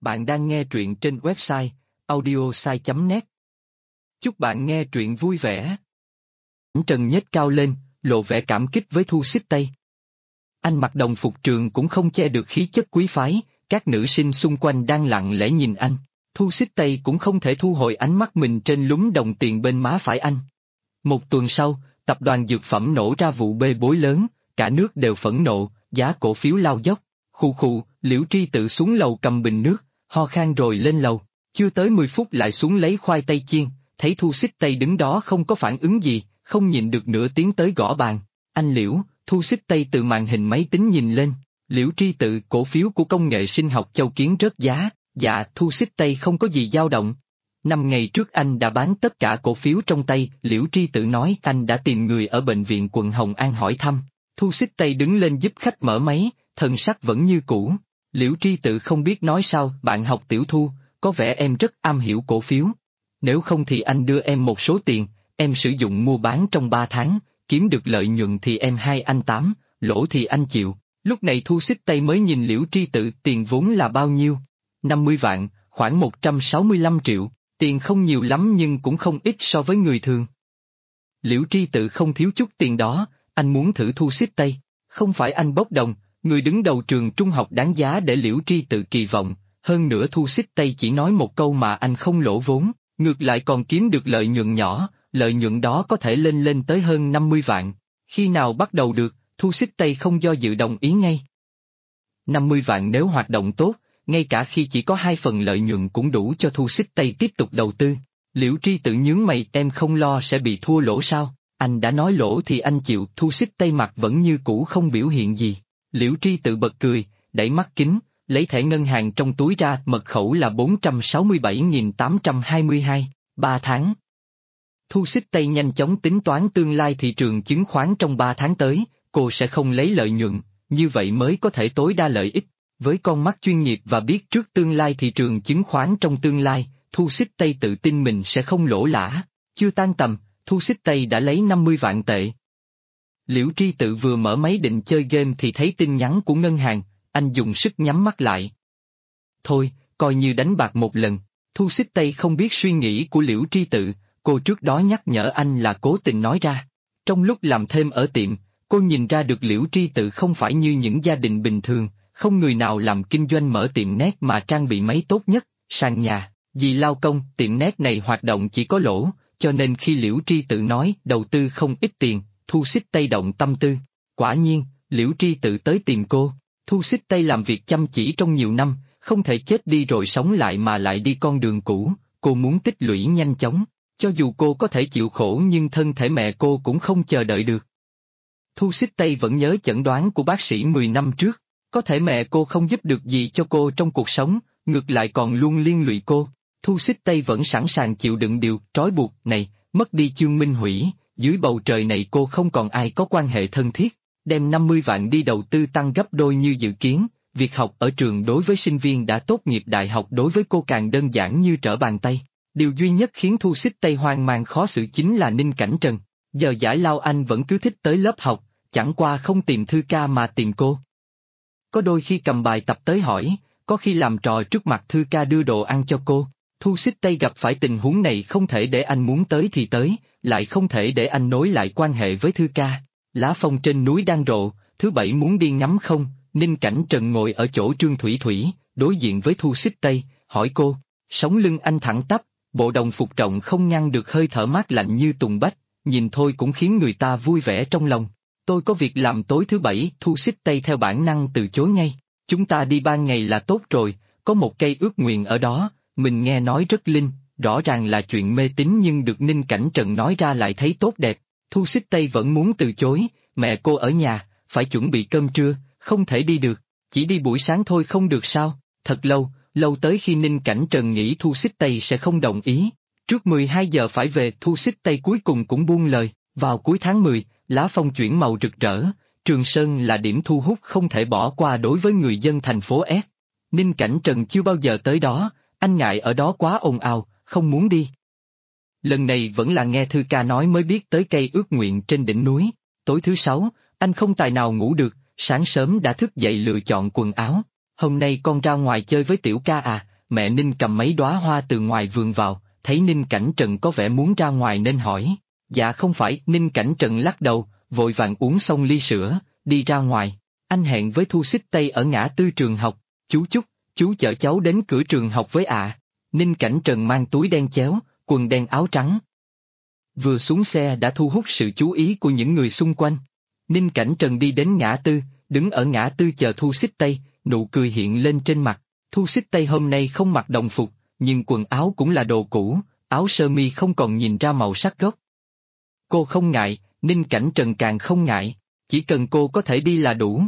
Bạn đang nghe truyện trên website audiosai.net. Chúc bạn nghe truyện vui vẻ. Trần nhếch cao lên, lộ vẻ cảm kích với Thu Xích Tây. Anh mặc đồng phục trường cũng không che được khí chất quý phái, các nữ sinh xung quanh đang lặng lẽ nhìn anh. Thu Xích Tây cũng không thể thu hồi ánh mắt mình trên lúm đồng tiền bên má phải anh. Một tuần sau, tập đoàn dược phẩm nổ ra vụ bê bối lớn, cả nước đều phẫn nộ, giá cổ phiếu lao dốc. Khụ khụ, Liễu Tri Tự xuống lầu cầm bình nước, ho khan rồi lên lầu, chưa tới 10 phút lại xuống lấy khoai tây chiên, thấy Thu Xích Tây đứng đó không có phản ứng gì, không nhịn được nữa tiến tới gõ bàn. Anh Liễu, Thu Xích Tây từ màn hình máy tính nhìn lên, Liễu Tri Tự, cổ phiếu của công nghệ sinh học Châu Kiến rớt giá. Dạ, Thu Xích Tây không có gì dao động. 5 ngày trước anh đã bán tất cả cổ phiếu trong tay, Liễu Tri Tự nói anh đã tìm người ở bệnh viện quận Hồng An hỏi thăm. Thu Xích Tây đứng lên giúp khách mở máy, thần sắc vẫn như cũ. Liễu Tri Tự không biết nói sao, bạn học Tiểu Thu, có vẻ em rất am hiểu cổ phiếu. Nếu không thì anh đưa em một số tiền, em sử dụng mua bán trong 3 tháng, kiếm được lợi nhuận thì em 2 anh 8, lỗ thì anh chịu. Lúc này Thu Xích Tây mới nhìn Liễu Tri Tự, tiền vốn là bao nhiêu? 50 vạn, khoảng 165 triệu, tiền không nhiều lắm nhưng cũng không ít so với người thường. Liễu Tri Tự không thiếu chút tiền đó, anh muốn thử Thu Xích Tây, không phải anh bốc đồng, người đứng đầu trường trung học đáng giá để Liễu Tri Tự kỳ vọng, hơn nữa Thu Xích Tây chỉ nói một câu mà anh không lỗ vốn, ngược lại còn kiếm được lợi nhuận nhỏ, lợi nhuận đó có thể lên tới hơn 50 vạn. Khi nào bắt đầu được, Thu Xích Tây không do dự đồng ý ngay. 50 vạn nếu hoạt động tốt, ngay cả khi chỉ có 2 phần lợi nhuận cũng đủ cho Thu Xích Tây tiếp tục đầu tư. Liễu Tri Tự nhướng mày, em không lo sẽ bị thua lỗ sao? Anh đã nói lỗ thì anh chịu. Thu Xích Tây mặt vẫn như cũ không biểu hiện gì. Liễu Tri Tự bật cười, đẩy mắt kính, lấy thẻ ngân hàng trong túi ra, mật khẩu là 467.822, 3 tháng. Thu Xích Tây nhanh chóng tính toán tương lai thị trường chứng khoán trong 3 tháng tới, cô sẽ không lấy lợi nhuận, như vậy mới có thể tối đa lợi ích. Với con mắt chuyên nghiệp và biết trước tương lai thị trường chứng khoán trong tương lai, Thu Xích Tây tự tin mình sẽ không lỗ lã. Chưa tan tầm, Thu Xích Tây đã lấy 50 vạn tệ. Liễu Tri Tự vừa mở máy định chơi game thì thấy tin nhắn của ngân hàng, anh dùng sức nhắm mắt lại. Thôi, coi như đánh bạc một lần. Thu Xích Tây không biết suy nghĩ của Liễu Tri Tự, cô trước đó nhắc nhở anh là cố tình nói ra. Trong lúc làm thêm ở tiệm, cô nhìn ra được Liễu Tri Tự không phải như những gia đình bình thường, không người nào làm kinh doanh mở tiệm net mà trang bị máy tốt nhất, sàn nhà, vì lao công, tiệm net này hoạt động chỉ có lỗ, cho nên khi Liễu Tri Tự nói đầu tư không ít tiền, Thu Xích Tây động tâm tư. Quả nhiên, Liễu Tri Tự tới tìm cô. Thu Xích Tây làm việc chăm chỉ trong nhiều năm, không thể chết đi rồi sống lại mà lại đi con đường cũ, cô muốn tích lũy nhanh chóng. Cho dù cô có thể chịu khổ nhưng thân thể mẹ cô cũng không chờ đợi được. Thu Xích Tây vẫn nhớ chẩn đoán của bác sĩ 10 năm trước, có thể mẹ cô không giúp được gì cho cô trong cuộc sống, ngược lại còn luôn liên lụy cô. Thu Xích Tây vẫn sẵn sàng chịu đựng điều trói buộc này, mất đi Chương Minh Hủy, dưới bầu trời này cô không còn ai có quan hệ thân thiết, đem 50 vạn đi đầu tư tăng gấp đôi như dự kiến. Việc học ở trường đối với sinh viên đã tốt nghiệp đại học đối với cô càng đơn giản như trở bàn tay. Điều duy nhất khiến Thu Xích Tây hoang mang khó xử chính là Ninh Cảnh Trần. Giờ giải lao anh vẫn cứ thích tới lớp học, chẳng qua không tìm Thư ca mà tìm cô. Có đôi khi cầm bài tập tới hỏi, có khi làm trò trước mặt Thư ca đưa đồ ăn cho cô. Thu Xích Tây gặp phải tình huống này không thể để anh muốn tới thì tới, lại không thể để anh nối lại quan hệ với Thư ca. Lá phong trên núi đang rộ, thứ bảy muốn đi ngắm không? Ninh Cảnh Trần ngồi ở chỗ Trương Thủy Thủy, đối diện với Thu Xích Tây, hỏi cô. Sống lưng anh thẳng tắp, bộ đồng phục rộng không ngăn được hơi thở mát lạnh như tùng bách, nhìn thôi cũng khiến người ta vui vẻ trong lòng. Tôi có việc làm tối thứ bảy, Thu Xích Tây theo bản năng từ chối ngay. Chúng ta đi ban ngày là tốt rồi, có một cây ước nguyện ở đó, mình nghe nói rất linh, rõ ràng là chuyện mê tín nhưng được Ninh Cảnh Trần nói ra lại thấy tốt đẹp. Thu Xích Tây vẫn muốn từ chối, mẹ cô ở nhà, phải chuẩn bị cơm trưa, không thể đi được, chỉ đi buổi sáng thôi không được sao? Thật lâu tới khi Ninh Cảnh Trần nghĩ Thu Xích Tây sẽ không đồng ý. Trước 12 giờ phải về, Thu Xích Tây cuối cùng cũng buông lời. Vào cuối tháng 10, lá phong chuyển màu rực rỡ, Trường Sơn là điểm thu hút không thể bỏ qua đối với người dân thành phố S. Ninh Cảnh Trần chưa bao giờ tới đó, anh ngại ở đó quá ồn ào, không muốn đi. Lần này vẫn là nghe Thư ca nói mới biết tới cây ước nguyện trên đỉnh núi. Tối thứ sáu, anh không tài nào ngủ được, sáng sớm đã thức dậy lựa chọn quần áo. Hôm nay con ra ngoài chơi với Tiểu ca à? mẹ Ninh cầm mấy đóa hoa từ ngoài vườn vào, thấy Ninh Cảnh Trần có vẻ muốn ra ngoài nên hỏi. Dạ không phải, Ninh Cảnh Trần lắc đầu, vội vàng uống xong ly sữa, đi ra ngoài. Anh hẹn với Thu Xích Tây ở ngã tư trường học, chú Chúc, chú chở cháu đến cửa trường học với ạ. Ninh Cảnh Trần mang túi đen chéo, quần đen áo trắng. Vừa xuống xe đã thu hút sự chú ý của những người xung quanh. Ninh Cảnh Trần đi đến ngã tư, đứng ở ngã tư chờ Thu Xích Tây, nụ cười hiện lên trên mặt. Thu Xích Tây hôm nay không mặc đồng phục, nhưng quần áo cũng là đồ cũ, áo sơ mi không còn nhìn ra màu sắc gốc. Cô không ngại, Ninh Cảnh Trần càng không ngại, chỉ cần cô có thể đi là đủ.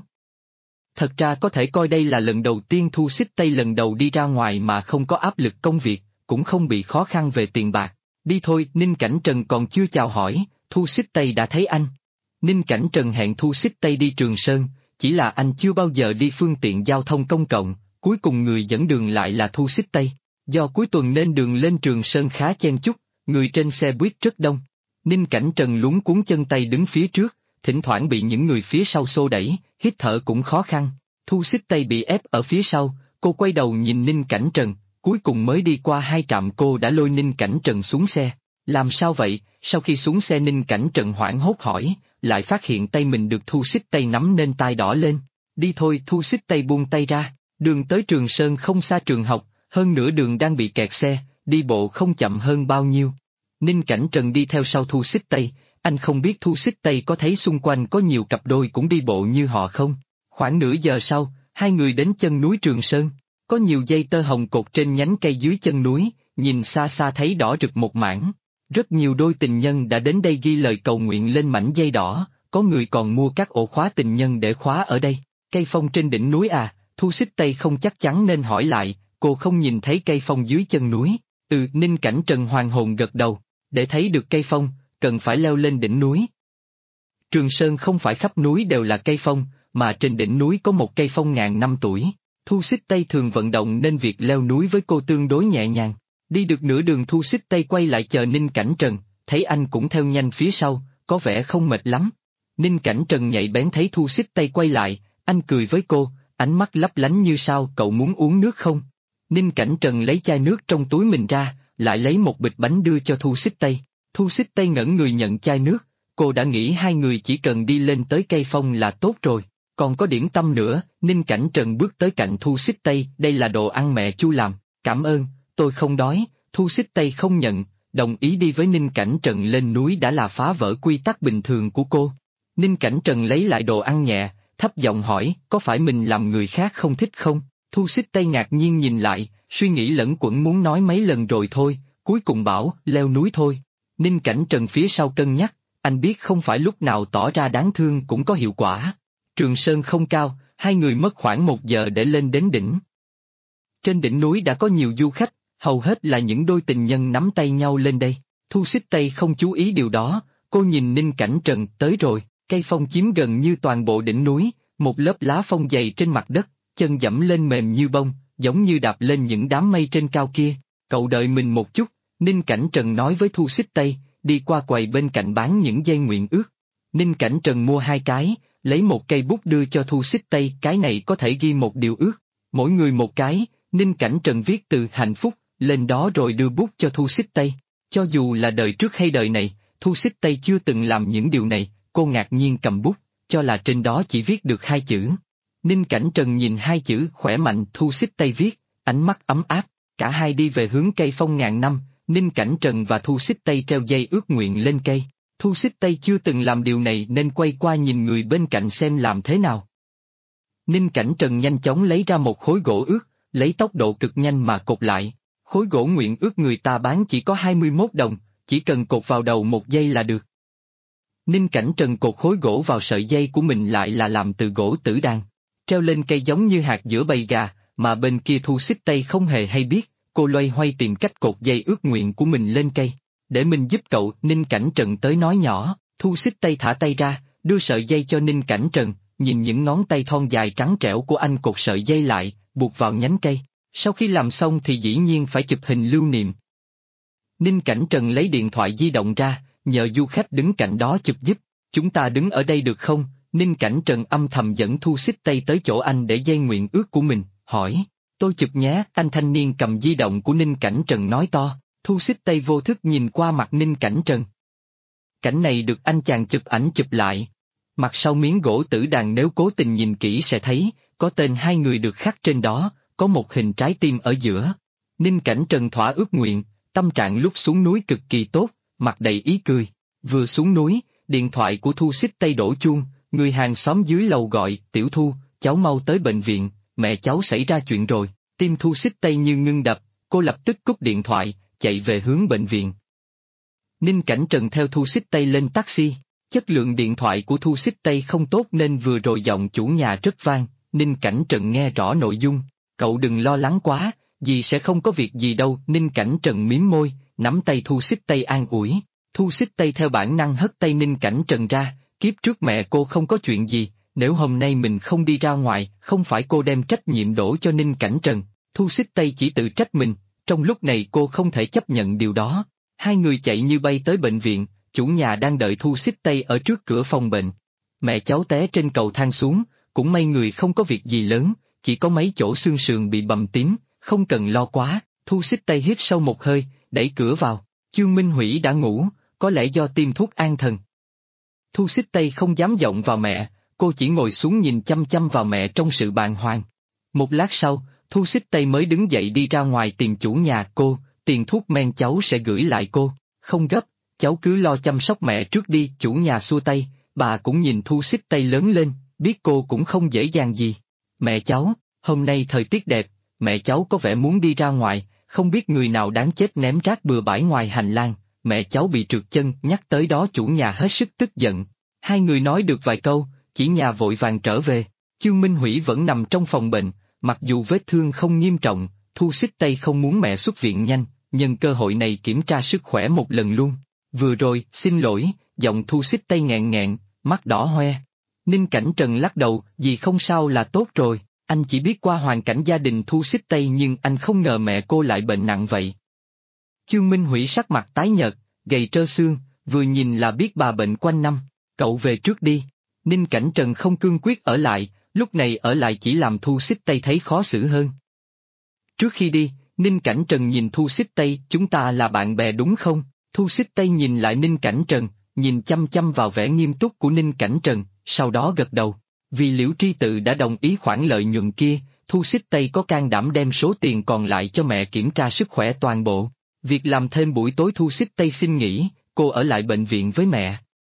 Thật ra có thể coi đây là lần đầu tiên Thu Xích Tây lần đầu đi ra ngoài mà không có áp lực công việc, cũng không bị khó khăn về tiền bạc. Đi thôi, Ninh Cảnh Trần còn chưa chào hỏi, Thu Xích Tây đã thấy anh. Ninh Cảnh Trần hẹn Thu Xích Tây đi Trường Sơn, chỉ là anh chưa bao giờ đi phương tiện giao thông công cộng, cuối cùng người dẫn đường lại là Thu Xích Tây. Do cuối tuần nên đường lên Trường Sơn khá chen chúc, người trên xe buýt rất đông. Ninh Cảnh Trần luống cuống chân tay đứng phía trước, thỉnh thoảng bị những người phía sau xô đẩy, hít thở cũng khó khăn. Thu Xích Tây bị ép ở phía sau, cô quay đầu nhìn Ninh Cảnh Trần, cuối cùng mới đi qua 2 trạm cô đã lôi Ninh Cảnh Trần xuống xe. Làm sao vậy? Sau khi xuống xe Ninh Cảnh Trần hoảng hốt hỏi, lại phát hiện tay mình được Thu Xích Tây nắm nên tai đỏ lên. Đi thôi, Thu Xích Tây buông tay ra, đường tới Trường Sơn không xa trường học, hơn nửa đường đang bị kẹt xe, đi bộ không chậm hơn bao nhiêu. Ninh Cảnh Trần đi theo sau Thu Xích Tây, anh không biết Thu Xích Tây có thấy xung quanh có nhiều cặp đôi cũng đi bộ như họ không? Khoảng nửa giờ sau, hai người đến chân núi Trường Sơn, có nhiều dây tơ hồng cột trên nhánh cây dưới chân núi, nhìn xa xa thấy đỏ rực một mảng. Rất nhiều đôi tình nhân đã đến đây ghi lời cầu nguyện lên mảnh dây đỏ, có người còn mua các ổ khóa tình nhân để khóa ở đây. Cây phong trên đỉnh núi à? Thu Xích Tây không chắc chắn nên hỏi lại, cô không nhìn thấy cây phong dưới chân núi. Ninh Cảnh Trần hoàn hồn gật đầu, để thấy được cây phong, cần phải leo lên đỉnh núi. Trường Sơn không phải khắp núi đều là cây phong, mà trên đỉnh núi có một cây phong ngàn năm tuổi. Thu Xích Tây thường vận động nên việc leo núi với cô tương đối nhẹ nhàng. Đi được nửa đường Thu Xích Tây quay lại chờ Ninh Cảnh Trần, thấy anh cũng theo nhanh phía sau, có vẻ không mệt lắm. Ninh Cảnh Trần nhạy bén thấy Thu Xích Tây quay lại, anh cười với cô, ánh mắt lấp lánh như sao, cậu muốn uống nước không? Ninh Cảnh Trần lấy chai nước trong túi mình ra, lại lấy một bịch bánh đưa cho Thu Xích Tây. Thu Xích Tây ngẩn người nhận chai nước, cô đã nghĩ hai người chỉ cần đi lên tới cây phong là tốt rồi, còn có điểm tâm nữa. Ninh Cảnh Trần bước tới cạnh Thu Xích Tây, đây là đồ ăn mẹ Chu làm, cảm ơn, tôi không đói. Thu Xích Tây không nhận, đồng ý đi với Ninh Cảnh Trần lên núi đã là phá vỡ quy tắc bình thường của cô. Ninh Cảnh Trần lấy lại đồ ăn nhẹ, thấp giọng hỏi, có phải mình làm người khác không thích không? Thu Xích Tây ngạc nhiên nhìn lại, suy nghĩ lẫn quẩn muốn nói mấy lần rồi thôi, cuối cùng bảo, leo núi thôi. Ninh Cảnh Trần phía sau cân nhắc, anh biết không phải lúc nào tỏ ra đáng thương cũng có hiệu quả. Trường Sơn không cao, hai người mất khoảng 1 giờ để lên đến đỉnh. Trên đỉnh núi đã có nhiều du khách, hầu hết là những đôi tình nhân nắm tay nhau lên đây. Thu Xích Tây không chú ý điều đó, cô nhìn Ninh Cảnh Trần, tới rồi, cây phong chiếm gần như toàn bộ đỉnh núi, một lớp lá phong dày trên mặt đất, chân dẫm lên mềm như bông, giống như đạp lên những đám mây trên cao kia. Cậu đợi mình một chút, Ninh Cảnh Trần nói với Thu Xích Tây, đi qua quầy bên cạnh bán những dây nguyện ước. Ninh Cảnh Trần mua 2 cái, lấy một cây bút đưa cho Thu Xích Tây, cái này có thể ghi một điều ước, mỗi người một cái. Ninh Cảnh Trần viết từ hạnh phúc lên đó rồi đưa bút cho Thu Xích Tây. Cho dù là đời trước hay đời này, Thu Xích Tây chưa từng làm những điều này, cô ngạc nhiên cầm bút, cho là trên đó chỉ viết được 2 chữ. Ninh Cảnh Trần nhìn 2 chữ khỏe mạnh Thu Xích Tây viết, ánh mắt ấm áp, cả hai đi về hướng cây phong ngàn năm, Ninh Cảnh Trần và Thu Xích Tây treo dây ước nguyện lên cây. Thu Xích Tây chưa từng làm điều này nên quay qua nhìn người bên cạnh xem làm thế nào. Ninh Cảnh Trần nhanh chóng lấy ra một khối gỗ ước, lấy tốc độ cực nhanh mà cột lại. Khối gỗ nguyện ước người ta bán chỉ có 21 đồng, chỉ cần cột vào đầu 1 giây là được. Ninh Cảnh Trần cột khối gỗ vào sợi dây của mình lại là làm từ gỗ tử đàn, treo lên cây giống như hạt giữa bầy gà, mà bên kia Thu Xích Tây không hề hay biết, cô loay hoay tìm cách cột dây ước nguyện của mình lên cây. Để mình giúp cậu, Ninh Cảnh Trần tới nói nhỏ. Thu Xích Tây thả tay ra, đưa sợi dây cho Ninh Cảnh Trần, nhìn những ngón tay thon dài trắng trẻo của anh cột sợi dây lại, buộc vào nhánh cây. Sau khi làm xong thì dĩ nhiên phải chụp hình lưu niệm. Ninh Cảnh Trần lấy điện thoại di động ra, nhờ du khách đứng cạnh đó chụp giúp. Chúng ta đứng ở đây được không? Ninh Cảnh Trần âm thầm dẫn Thu Xích Tây tới chỗ anh để dây nguyện ước của mình, hỏi. Tôi chụp nhé, anh thanh niên cầm di động của Ninh Cảnh Trần nói to. Thu Xích Tây vô thức nhìn qua mặt Ninh Cảnh Trần. Cảnh này được anh chàng chụp ảnh chụp lại. Mặt sau miếng gỗ tử đàn nếu cố tình nhìn kỹ sẽ thấy, có tên hai người được khắc trên đó, có một hình trái tim ở giữa. Ninh Cảnh Trần thỏa ước nguyện, tâm trạng lúc xuống núi cực kỳ tốt, mặt đầy ý cười. Vừa xuống núi, điện thoại của Thu Xích Tây đổ chuông, người hàng xóm dưới lầu gọi, Tiểu Thu, cháu mau tới bệnh viện, mẹ cháu xảy ra chuyện rồi. Tim Thu Xích Tây như ngưng đập, cô lập tức cúp điện thoại, chạy về hướng bệnh viện. Ninh Cảnh Trần theo Thu Xích Tây lên taxi. Chất lượng điện thoại của Thu Xích Tây không tốt nên vừa rồi giọng chủ nhà rất vang, Ninh Cảnh Trần nghe rõ nội dung. Cậu đừng lo lắng quá, dì sẽ không có việc gì đâu. Ninh Cảnh Trần mím môi, nắm tay Thu Xích Tây an ủi. Thu Xích Tây theo bản năng hất tay Ninh Cảnh Trần ra, kiếp trước mẹ cô không có chuyện gì, nếu hôm nay mình không đi ra ngoài, không phải cô đem trách nhiệm đổ cho Ninh Cảnh Trần. Thu Xích Tây chỉ tự trách mình, trong lúc này cô không thể chấp nhận điều đó. Hai người chạy như bay tới bệnh viện, chủ nhà đang đợi Thu Xích Tây ở trước cửa phòng bệnh. Mẹ cháu té trên cầu thang xuống, cũng may người không có việc gì lớn, chỉ có mấy chỗ xương sườn bị bầm tím, không cần lo quá. Thu Xích Tây hít sâu một hơi, đẩy cửa vào. Chương Minh Hủy đã ngủ, có lẽ do tiêm thuốc an thần. Thu Xích Tây không dám vọng vào mẹ, cô chỉ ngồi xuống nhìn chăm chăm vào mẹ trong sự bàng hoàng. Một lát sau, Thu Xích Tây mới đứng dậy đi ra ngoài tìm chủ nhà. Cô, tiền thuốc men cháu sẽ gửi lại cô, không gấp, cháu cứ lo chăm sóc mẹ trước đi. Chủ nhà xua tay, bà cũng nhìn Thu Xích Tây lớn lên, biết cô cũng không dễ dàng gì. Mẹ cháu, hôm nay thời tiết đẹp, mẹ cháu có vẻ muốn đi ra ngoài, không biết người nào đáng chết ném rác bừa bãi ngoài hành lang, mẹ cháu bị trượt chân. Nhắc tới đó chủ nhà hết sức tức giận. Hai người nói được vài câu, chỉ nhà vội vàng trở về. Chương Minh Hủy vẫn nằm trong phòng bệnh, mặc dù vết thương không nghiêm trọng, Thu Xích Tây không muốn mẹ xuất viện nhanh, nhân cơ hội này kiểm tra sức khỏe một lần luôn. Vừa rồi, xin lỗi, giọng Thu Xích Tây nghẹn nghẹn, mắt đỏ hoe. Ninh Cảnh Trần lắc đầu, dì không sao là tốt rồi, anh chỉ biết qua hoàn cảnh gia đình Thu Xích Tây nhưng anh không ngờ mẹ cô lại bệnh nặng vậy. Chương Minh Hủy sắc mặt tái nhợt, gầy trơ xương, vừa nhìn là biết bà bệnh quanh năm. Cậu về trước đi. Ninh Cảnh Trần không cương quyết ở lại, lúc này ở lại chỉ làm Thu Xích Tây thấy khó xử hơn. Trước khi đi, Ninh Cảnh Trần nhìn Thu Xích Tây, chúng ta là bạn bè đúng không? Thu Xích Tây nhìn lại Ninh Cảnh Trần, nhìn chăm chăm vào vẻ nghiêm túc của Ninh Cảnh Trần, sau đó gật đầu. Vì Liễu Tri Tự đã đồng ý khoản lợi nhuận kia, Thu Xích Tây có can đảm đem số tiền còn lại cho mẹ kiểm tra sức khỏe toàn bộ. Việc làm thêm buổi tối Thu Xích Tây xin nghỉ, cô ở lại bệnh viện với mẹ.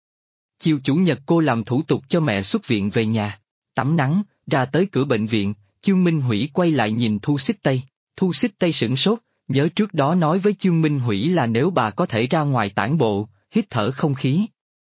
Chiều chủ nhật cô làm thủ tục cho mẹ xuất viện về nhà. Tắm nắng, ra tới cửa bệnh viện, Chương Minh Hủy quay lại nhìn Thu Xích Tây. Thu Xích Tây sửng sốt, nhớ trước đó nói với Chương Minh Hủy là nếu bà có thể ra ngoài tản bộ, hít thở không khí.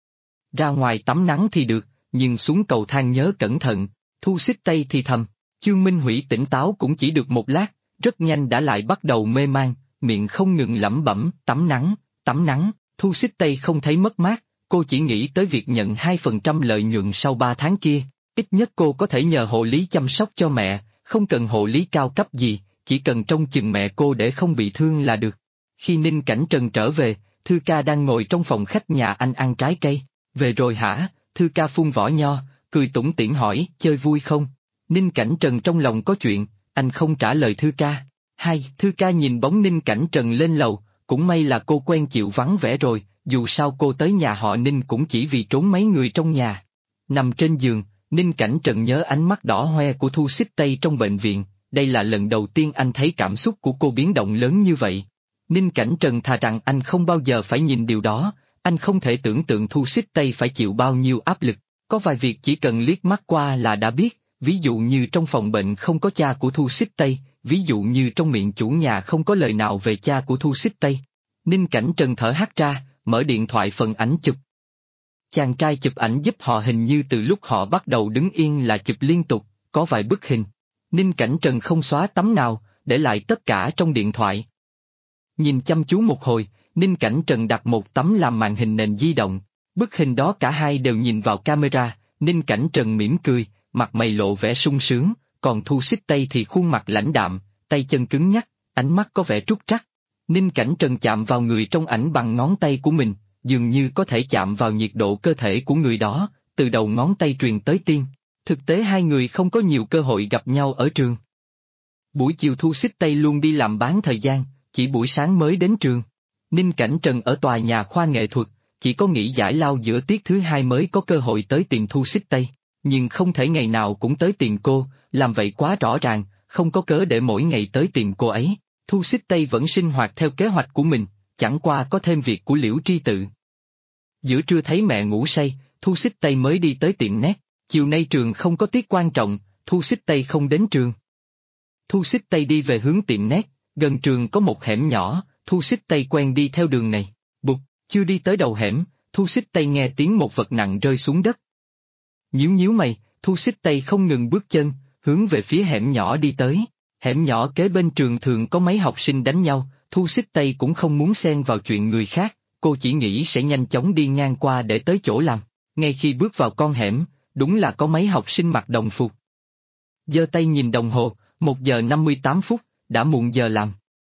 Ra ngoài tắm nắng thì được, nhưng xuống cầu thang nhớ cẩn thận. Thu Xích Tây thì thầm. Chương Minh Hủy tỉnh táo cũng chỉ được một lát, rất nhanh đã lại bắt đầu mê man, miệng không ngừng lẩm bẩm, tắm nắng, tắm nắng. Thu Xích Tây không thấy mất mát, cô chỉ nghĩ tới việc nhận 2% lợi nhuận sau 3 tháng kia. Ít nhất cô có thể nhờ hộ lý chăm sóc cho mẹ, không cần hộ lý cao cấp gì, chỉ cần trông chừng mẹ cô để không bị thương là được. Khi Ninh Cảnh Trần trở về, Thư Ca đang ngồi trong phòng khách nhà anh ăn trái cây. Về rồi hả? Thư Ca phun vỏ nho, cười tủm tỉm hỏi, chơi vui không? Ninh Cảnh Trần trong lòng có chuyện, anh không trả lời Thư Ca. Thư Ca nhìn bóng Ninh Cảnh Trần lên lầu, cũng may là cô quen chịu vắng vẻ rồi, dù sao cô tới nhà họ Ninh cũng chỉ vì trốn mấy người trong nhà. Nằm trên giường, Ninh Cảnh Trần nhớ ánh mắt đỏ hoe của Thu Xích Tây trong bệnh viện, đây là lần đầu tiên anh thấy cảm xúc của cô biến động lớn như vậy. Ninh Cảnh Trần thà rằng anh không bao giờ phải nhìn điều đó, anh không thể tưởng tượng Thu Xích Tây phải chịu bao nhiêu áp lực, có vài việc chỉ cần liếc mắt qua là đã biết, ví dụ như trong phòng bệnh không có cha của Thu Xích Tây, ví dụ như trong miệng chủ nhà không có lời nào về cha của Thu Xích Tây. Ninh Cảnh Trần thở hắt ra, mở điện thoại phần ảnh chụp. Chàng trai chụp ảnh giúp họ hình như từ lúc họ bắt đầu đứng yên là chụp liên tục, có vài bức hình. Ninh Cảnh Trần không xóa tấm nào, để lại tất cả trong điện thoại. Nhìn chăm chú một hồi, Ninh Cảnh Trần đặt một tấm làm màn hình nền di động. Bức hình đó cả hai đều nhìn vào camera, Ninh Cảnh Trần mỉm cười, mặt mày lộ vẻ sung sướng, còn Thu Xích Tây thì khuôn mặt lãnh đạm, tay chân cứng nhắc, ánh mắt có vẻ trúc trắc. Ninh Cảnh Trần chạm vào người trong ảnh bằng ngón tay của mình, dường như có thể chạm vào nhiệt độ cơ thể của người đó, từ đầu ngón tay truyền tới tim. Thực tế hai người không có nhiều cơ hội gặp nhau ở trường. Buổi chiều Thu Xích Tây luôn đi làm bán thời gian, chỉ buổi sáng mới đến trường. Ninh Cảnh Trần ở tòa nhà khoa nghệ thuật, chỉ có nghỉ giải lao giữa tiết thứ hai mới có cơ hội tới tìm Thu Xích Tây, nhưng không thể ngày nào cũng tới tìm cô, làm vậy quá rõ ràng, không có cớ để mỗi ngày tới tìm cô ấy. Thu Xích Tây vẫn sinh hoạt theo kế hoạch của mình, chẳng qua có thêm việc của Liễu Tri Tự. Giữa trưa thấy mẹ ngủ say, Thu Xích Tây mới đi tới tiệm nét, chiều nay trường không có tiết quan trọng, Thu Xích Tây không đến trường. Thu Xích Tây đi về hướng tiệm nét, gần trường có một hẻm nhỏ, Thu Xích Tây quen đi theo đường này. Bụt, chưa đi tới đầu hẻm, Thu Xích Tây nghe tiếng một vật nặng rơi xuống đất. Nhíu nhíu mày, Thu Xích Tây không ngừng bước chân, hướng về phía hẻm nhỏ đi tới. Hẻm nhỏ kế bên trường thường có mấy học sinh đánh nhau, Thu Xích Tây cũng không muốn xen vào chuyện người khác, cô chỉ nghĩ sẽ nhanh chóng đi ngang qua để tới chỗ làm. Ngay khi bước vào con hẻm, đúng là có mấy học sinh mặc đồng phục. Giơ tay nhìn đồng hồ, 1 giờ 58 phút, đã muộn giờ làm.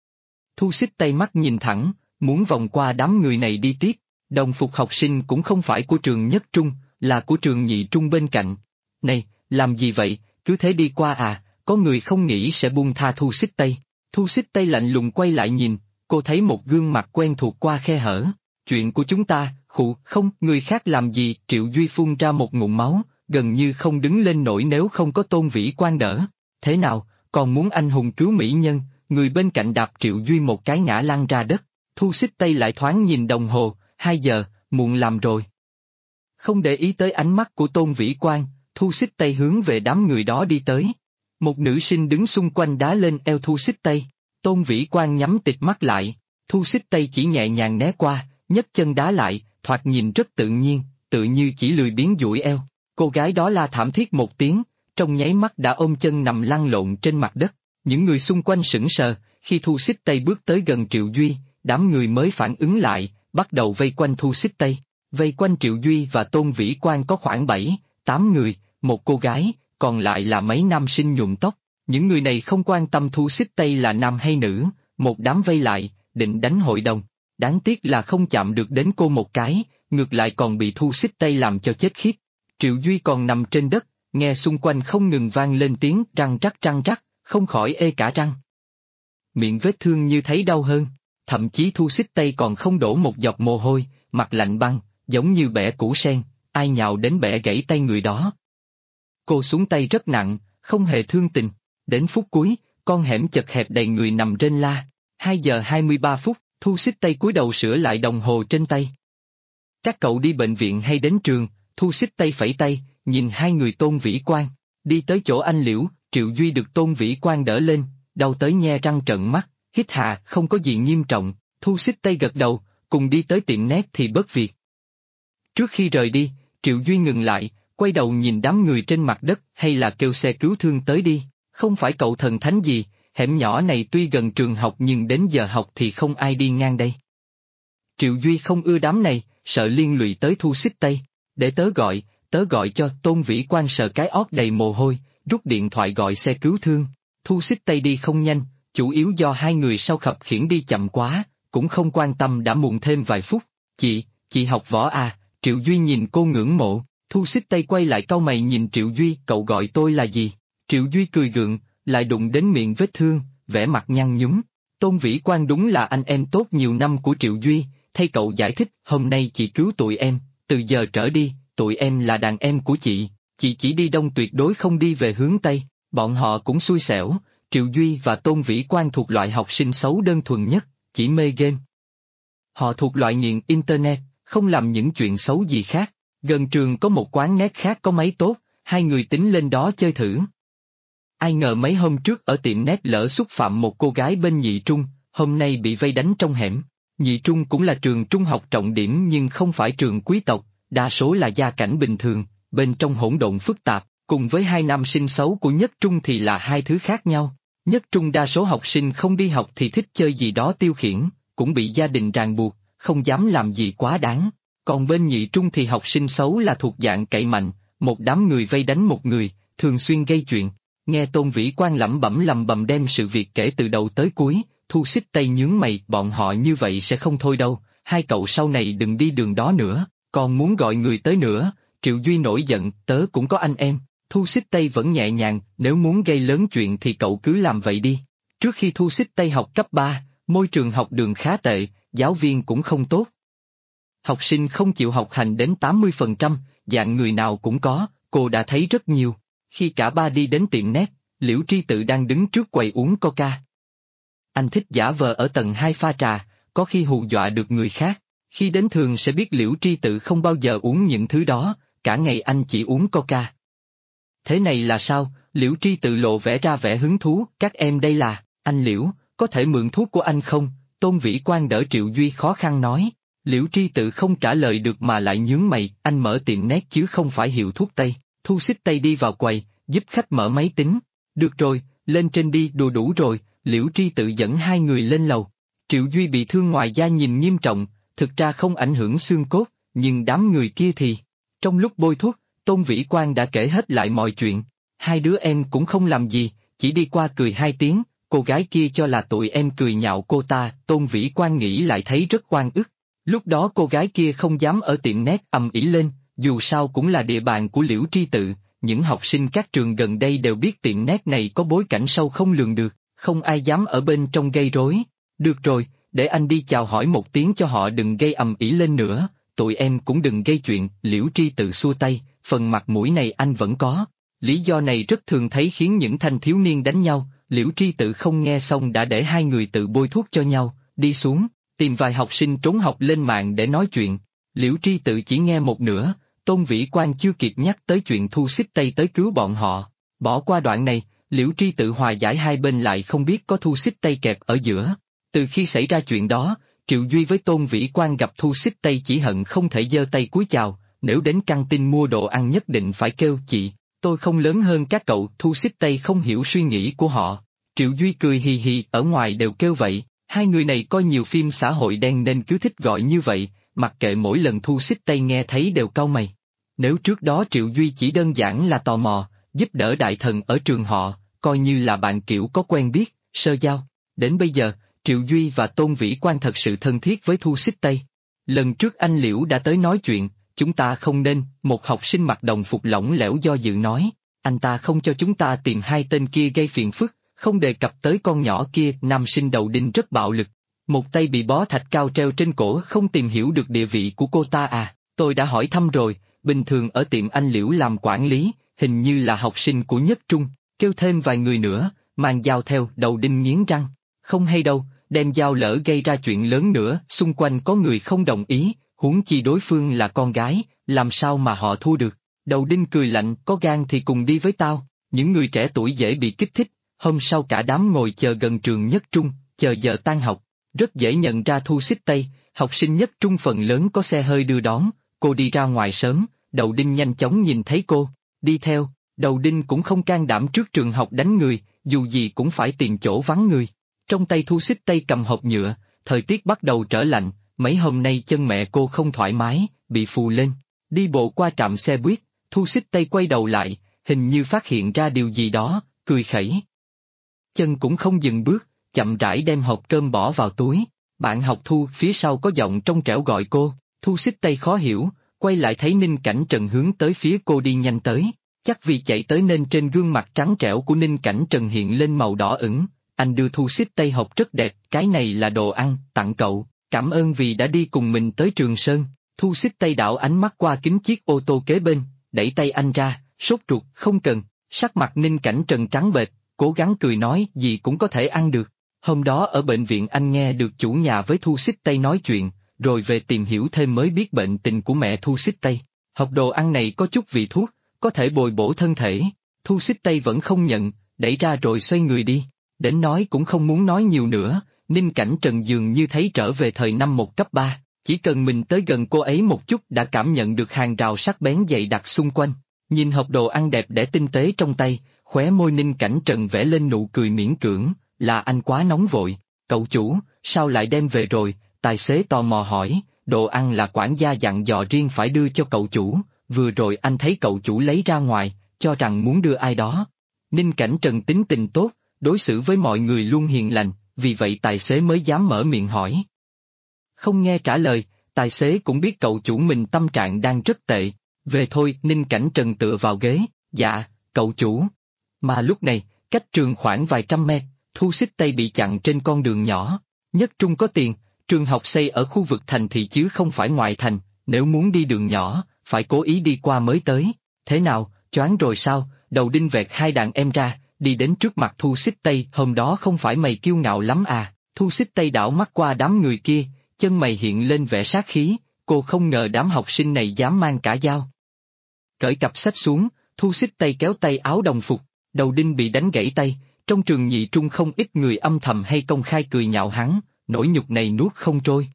Thu Xích Tây mắt nhìn thẳng, muốn vòng qua đám người này đi tiếp. Đồng phục học sinh cũng không phải của trường Nhất Trung, là của trường Nhị Trung bên cạnh. Này, làm gì vậy, cứ thế đi qua à, có người không nghĩ sẽ buông tha Thu Xích Tây. Thu Xích Tây lạnh lùng quay lại nhìn, cô thấy một gương mặt quen thuộc qua khe hở. Chuyện của chúng ta, khụ, không, người khác làm gì, Triệu Duy phun ra một ngụm máu, gần như không đứng lên nổi nếu không có Tôn Vĩ Quan đỡ. Thế nào, còn muốn anh hùng cứu mỹ nhân, người bên cạnh đạp Triệu Duy một cái ngã lăn ra đất. Thu Xích Tây lại thoáng nhìn đồng hồ, 2 giờ, muộn làm rồi. Không để ý tới ánh mắt của Tôn Vĩ Quan, Thu Xích Tây hướng về đám người đó đi tới. Một nữ sinh đứng xung quanh đá lên eo Thu Xích Tây. Tôn Vĩ Quan nhắm tịt mắt lại, Thu Xích Tây chỉ nhẹ nhàng né qua, nhấc chân đá lại, thoạt nhìn rất tự nhiên, tự như chỉ lười biếng duỗi eo. Cô gái đó la thảm thiết một tiếng, trong nháy mắt đã ôm chân nằm lăn lộn trên mặt đất. Những người xung quanh sững sờ, khi Thu Xích Tây bước tới gần Triệu Duy, đám người mới phản ứng lại, bắt đầu vây quanh Thu Xích Tây. Vây quanh Triệu Duy và Tôn Vĩ Quan có khoảng 7-8 người, một cô gái, còn lại là mấy nam sinh nhuộm tóc. Những người này không quan tâm Thu Xích Tây là nam hay nữ, một đám vây lại, định đánh hội đồng. Đáng tiếc là không chạm được đến cô một cái, ngược lại còn bị Thu Xích Tây làm cho chết khiếp. Triệu Duy còn nằm trên đất, nghe xung quanh không ngừng vang lên tiếng răng rắc, không khỏi ê cả răng. Miệng vết thương như thấy đau hơn, thậm chí Thu Xích Tây còn không đổ một giọt mồ hôi, mặt lạnh băng, giống như bẻ củ sen, ai nhào đến bẻ gãy tay người đó. Cô xuống tay rất nặng, không hề thương tình. Đến phút cuối, con hẻm chật hẹp đầy người nằm trên la. 2 giờ 23 phút, Thu Xích Tây cúi đầu sửa lại đồng hồ trên tay. Các cậu đi bệnh viện hay đến trường? Thu Xích Tây phẩy tay, nhìn hai người Tôn Vĩ Quan, đi tới chỗ anh Liễu. Triệu Duy được Tôn Vĩ Quan đỡ lên, đau tới nhe răng trợn mắt, hít hà, không có gì nghiêm trọng. Thu Xích Tây gật đầu, cùng đi tới tiệm nét thì bớt việc. Trước khi rời đi, Triệu Duy ngừng lại, quay đầu nhìn đám người trên mặt đất, hay là kêu xe cứu thương tới đi, không phải cậu thần thánh gì, hẻm nhỏ này tuy gần trường học nhưng đến giờ học thì không ai đi ngang đây. Triệu Duy không ưa đám này, sợ liên lụy tới Thu Xích Tây, để tớ gọi cho. Tôn Vĩ Quan sờ cái ót đầy mồ hôi, rút điện thoại gọi xe cứu thương. Thu Xích Tây đi không nhanh, chủ yếu do hai người sau khập khiễng đi chậm quá, cũng không quan tâm đã muộn thêm vài phút. Chị học võ à? Triệu Duy nhìn cô ngưỡng mộ. Thu Xích Tây quay lại cau mày nhìn Triệu Duy, cậu gọi tôi là gì? Triệu Duy cười gượng, lại đụng đến miệng vết thương, vẻ mặt nhăn nhúm. Tôn Vĩ Quan đúng là anh em tốt nhiều năm của Triệu Duy, thay cậu giải thích, hôm nay chị cứu tụi em, từ giờ trở đi, tụi em là đàn em của chị chỉ đi đông tuyệt đối không đi về hướng Tây. Bọn họ cũng xui xẻo, Triệu Duy và Tôn Vĩ Quan thuộc loại học sinh xấu đơn thuần nhất, chỉ mê game. Họ thuộc loại nghiện internet, không làm những chuyện xấu gì khác. Gần trường có một quán net khác có máy tốt, hai người tính lên đó chơi thử. Ai ngờ mấy hôm trước ở tiệm net lỡ xúc phạm một cô gái bên Nhị Trung, hôm nay bị vây đánh trong hẻm. Nhị Trung cũng là trường trung học trọng điểm nhưng không phải trường quý tộc, đa số là gia cảnh bình thường, bên trong hỗn độn phức tạp, cùng với hai nam sinh xấu của Nhất Trung thì là hai thứ khác nhau. Nhất Trung đa số học sinh không đi học thì thích chơi gì đó tiêu khiển, cũng bị gia đình ràng buộc, không dám làm gì quá đáng. Còn bên Nhị Trung thì học sinh xấu là thuộc dạng cậy mạnh, một đám người vây đánh một người, thường xuyên gây chuyện. Nghe Tôn Vĩ Quan lẩm bẩm đem sự việc kể từ đầu tới cuối, Thu Xích Tây nhướng mày, bọn họ như vậy sẽ không thôi đâu, hai cậu sau này đừng đi đường đó nữa, còn muốn gọi người tới nữa. Triệu Duy nổi giận, tớ cũng có anh em. Thu Xích Tây vẫn nhẹ nhàng, nếu muốn gây lớn chuyện thì cậu cứ làm vậy đi. Trước khi Thu Xích Tây học cấp 3, môi trường học đường khá tệ, giáo viên cũng không tốt. Học sinh không chịu học hành đến 80%, dạng người nào cũng có, cô đã thấy rất nhiều. Khi cả ba đi đến tiệm net, Liễu Tri Tự đang đứng trước quầy uống coca. Anh thích giả vờ ở tầng 2 pha trà, có khi hù dọa được người khác. Khi đến thường sẽ biết Liễu Tri Tự không bao giờ uống những thứ đó, cả ngày anh chỉ uống coca. Thế này là sao? Liễu Tri Tự lộ vẻ ra vẻ hứng thú, các em đây là, anh Liễu, có thể mượn thuốc của anh không? Tôn Vĩ Quang đỡ Triệu Duy khó khăn nói. Liễu Tri Tự không trả lời được mà lại nhướng mày, anh mở tiệm net chứ không phải hiệu thuốc Tây. Thu Xích Tây đi vào quầy, giúp khách mở máy tính. Được rồi, lên trên đi, đùa đủ rồi. Liễu Tri Tự dẫn hai người lên lầu. Triệu Duy bị thương ngoài da nhìn nghiêm trọng, thực ra không ảnh hưởng xương cốt, nhưng đám người kia thì. Trong lúc bôi thuốc, Tôn Vĩ Quang đã kể hết lại mọi chuyện. Hai đứa em cũng không làm gì, chỉ đi qua cười hai tiếng, cô gái kia cho là tụi em cười nhạo cô ta, Tôn Vĩ Quang nghĩ lại thấy rất oan ức. Lúc đó cô gái kia không dám ở tiệm net ầm ĩ lên, dù sao cũng là địa bàn của Liễu Tri Tự, những học sinh các trường gần đây đều biết tiệm net này có bối cảnh sâu không lường được, không ai dám ở bên trong gây rối. Được rồi, để anh đi chào hỏi một tiếng cho họ đừng gây ầm ĩ lên nữa, tụi em cũng đừng gây chuyện, Liễu Tri Tự xua tay, phần mặt mũi này anh vẫn có. Lý do này rất thường thấy khiến những thanh thiếu niên đánh nhau, Liễu Tri Tự không nghe xong đã để hai người tự bôi thuốc cho nhau, đi xuống, tìm vài học sinh trốn học lên mạng để nói chuyện. Liễu Tri Tự chỉ nghe một nửa, Tôn Vĩ Quang chưa kịp nhắc tới chuyện Thu Xích Tây tới cứu bọn họ. Bỏ qua đoạn này, Liễu Tri Tự hòa giải hai bên lại không biết có Thu Xích Tây kẹp ở giữa. Từ khi xảy ra chuyện đó, Triệu Duy với Tôn Vĩ Quang gặp Thu Xích Tây chỉ hận không thể giơ tay cúi chào, nếu đến căng tin mua đồ ăn nhất định phải kêu chị, tôi không lớn hơn các cậu. Thu Xích Tây không hiểu suy nghĩ của họ. Triệu Duy cười hì hì, ở ngoài đều kêu vậy, hai người này coi nhiều phim xã hội đen nên cứ thích gọi như vậy, mặc kệ mỗi lần Thu Xích Tây nghe thấy đều cau mày. Nếu trước đó Triệu Duy chỉ đơn giản là tò mò, giúp đỡ đại thần ở trường họ, coi như là bạn kiểu có quen biết, sơ giao, đến bây giờ, Triệu Duy và Tôn Vĩ Quang thật sự thân thiết với Thu Xích Tây. Lần trước anh Liễu đã tới nói chuyện, chúng ta không nên, một học sinh mặc đồng phục lỏng lẻo do dự nói, anh ta không cho chúng ta tìm hai tên kia gây phiền phức, không đề cập tới con nhỏ kia. Nam sinh đầu đinh rất bạo lực, một tay bị bó thạch cao treo trên cổ, không tìm hiểu được địa vị của cô ta à, tôi đã hỏi thăm rồi, bình thường ở tiệm anh Liễu làm quản lý, hình như là học sinh của nhất trung, kêu thêm vài người nữa, mang dao theo. Đầu đinh nghiến răng, không hay đâu, đem dao lỡ gây ra chuyện lớn nữa, xung quanh có người không đồng ý, huống chi đối phương là con gái, làm sao mà họ thua được. Đầu đinh cười lạnh, có gan thì cùng đi với tao. Những người trẻ tuổi dễ bị kích thích, hôm sau cả đám ngồi chờ gần trường nhất trung, chờ giờ tan học, rất dễ nhận ra Thu Xích Tây, học sinh nhất trung phần lớn có xe hơi đưa đón, cô đi ra ngoài sớm, Đầu đinh nhanh chóng nhìn thấy cô, đi theo. Đầu đinh cũng không can đảm trước trường học đánh người, dù gì cũng phải tìm chỗ vắng người. Trong tay Thu Xích Tây cầm hộp nhựa, thời tiết bắt đầu trở lạnh, mấy hôm nay chân mẹ cô không thoải mái, bị phù lên. Đi bộ qua trạm xe buýt, Thu Xích Tây quay đầu lại, hình như phát hiện ra điều gì đó, cười khẩy. Chân cũng không dừng bước, chậm rãi đem hộp cơm bỏ vào túi. Bạn học Thu phía sau có giọng trong trẻo gọi cô, Thu Xích Tây khó hiểu, quay lại thấy Ninh Cảnh Trần hướng tới phía cô đi nhanh tới. Chắc vì chạy tới nên trên gương mặt trắng trẻo của Ninh Cảnh Trần hiện lên màu đỏ ửng. Anh đưa Thu Xích Tây hộp rất đẹp, cái này là đồ ăn, tặng cậu, cảm ơn vì đã đi cùng mình tới Trường Sơn. Thu Xích Tây đảo ánh mắt qua kính chiếc ô tô kế bên, đẩy tay anh ra, sốt ruột, không cần. Sắc mặt Ninh Cảnh Trần trắng bệch, cố gắng cười nói gì cũng có thể ăn được. Hôm đó ở bệnh viện anh nghe được chủ nhà với Thu Xích Tây nói chuyện, rồi về tìm hiểu thêm mới biết bệnh tình của mẹ Thu Xích Tây. Hộp đồ ăn này có chút vị thuốc, có thể bồi bổ thân thể. Thu Xích Tây vẫn không nhận, đẩy ra rồi xoay người đi. Đến nói cũng không muốn nói nhiều nữa, Ninh Cảnh Trần dường như thấy trở về thời năm 1 cấp 3, chỉ cần mình tới gần cô ấy một chút đã cảm nhận được hàng rào sắc bén dày đặc xung quanh. Nhìn hộp đồ ăn đẹp đẽ tinh tế trong tay, khóe môi Ninh Cảnh Trần vẽ lên nụ cười miễn cưỡng, là anh quá nóng vội. Cậu chủ, sao lại đem về rồi? Tài xế tò mò hỏi, đồ ăn là quản gia dặn dò riêng phải đưa cho cậu chủ, vừa rồi anh thấy cậu chủ lấy ra ngoài, cho rằng muốn đưa ai đó. Ninh Cảnh Trần tính tình tốt, đối xử với mọi người luôn hiền lành, vì vậy tài xế mới dám mở miệng hỏi. Không nghe trả lời, tài xế cũng biết cậu chủ mình tâm trạng đang rất tệ. Về thôi, Ninh Cảnh Trần tựa vào ghế, dạ, cậu chủ. Mà lúc này, cách trường khoảng vài trăm mét, Thu Xích Tây bị chặn trên con đường nhỏ. Nhất Trung có tiền, trường học xây ở khu vực thành thị chứ không phải ngoại thành, nếu muốn đi đường nhỏ, phải cố ý đi qua mới tới. Thế nào, choáng rồi sao? Đầu Đinh vẹt hai đàn em ra, đi đến trước mặt Thu Xích Tây. Hôm đó không phải mày kiêu ngạo lắm à? Thu Xích Tây đảo mắt qua đám người kia, chân mày hiện lên vẻ sát khí, cô không ngờ đám học sinh này dám mang cả dao. Cởi cặp sách xuống, Thu Xích Tây kéo tay áo đồng phục, Đầu Đinh bị đánh gãy tay, trong trường nhị trung không ít người âm thầm hay công khai cười nhạo hắn, nỗi nhục này nuốt không trôi.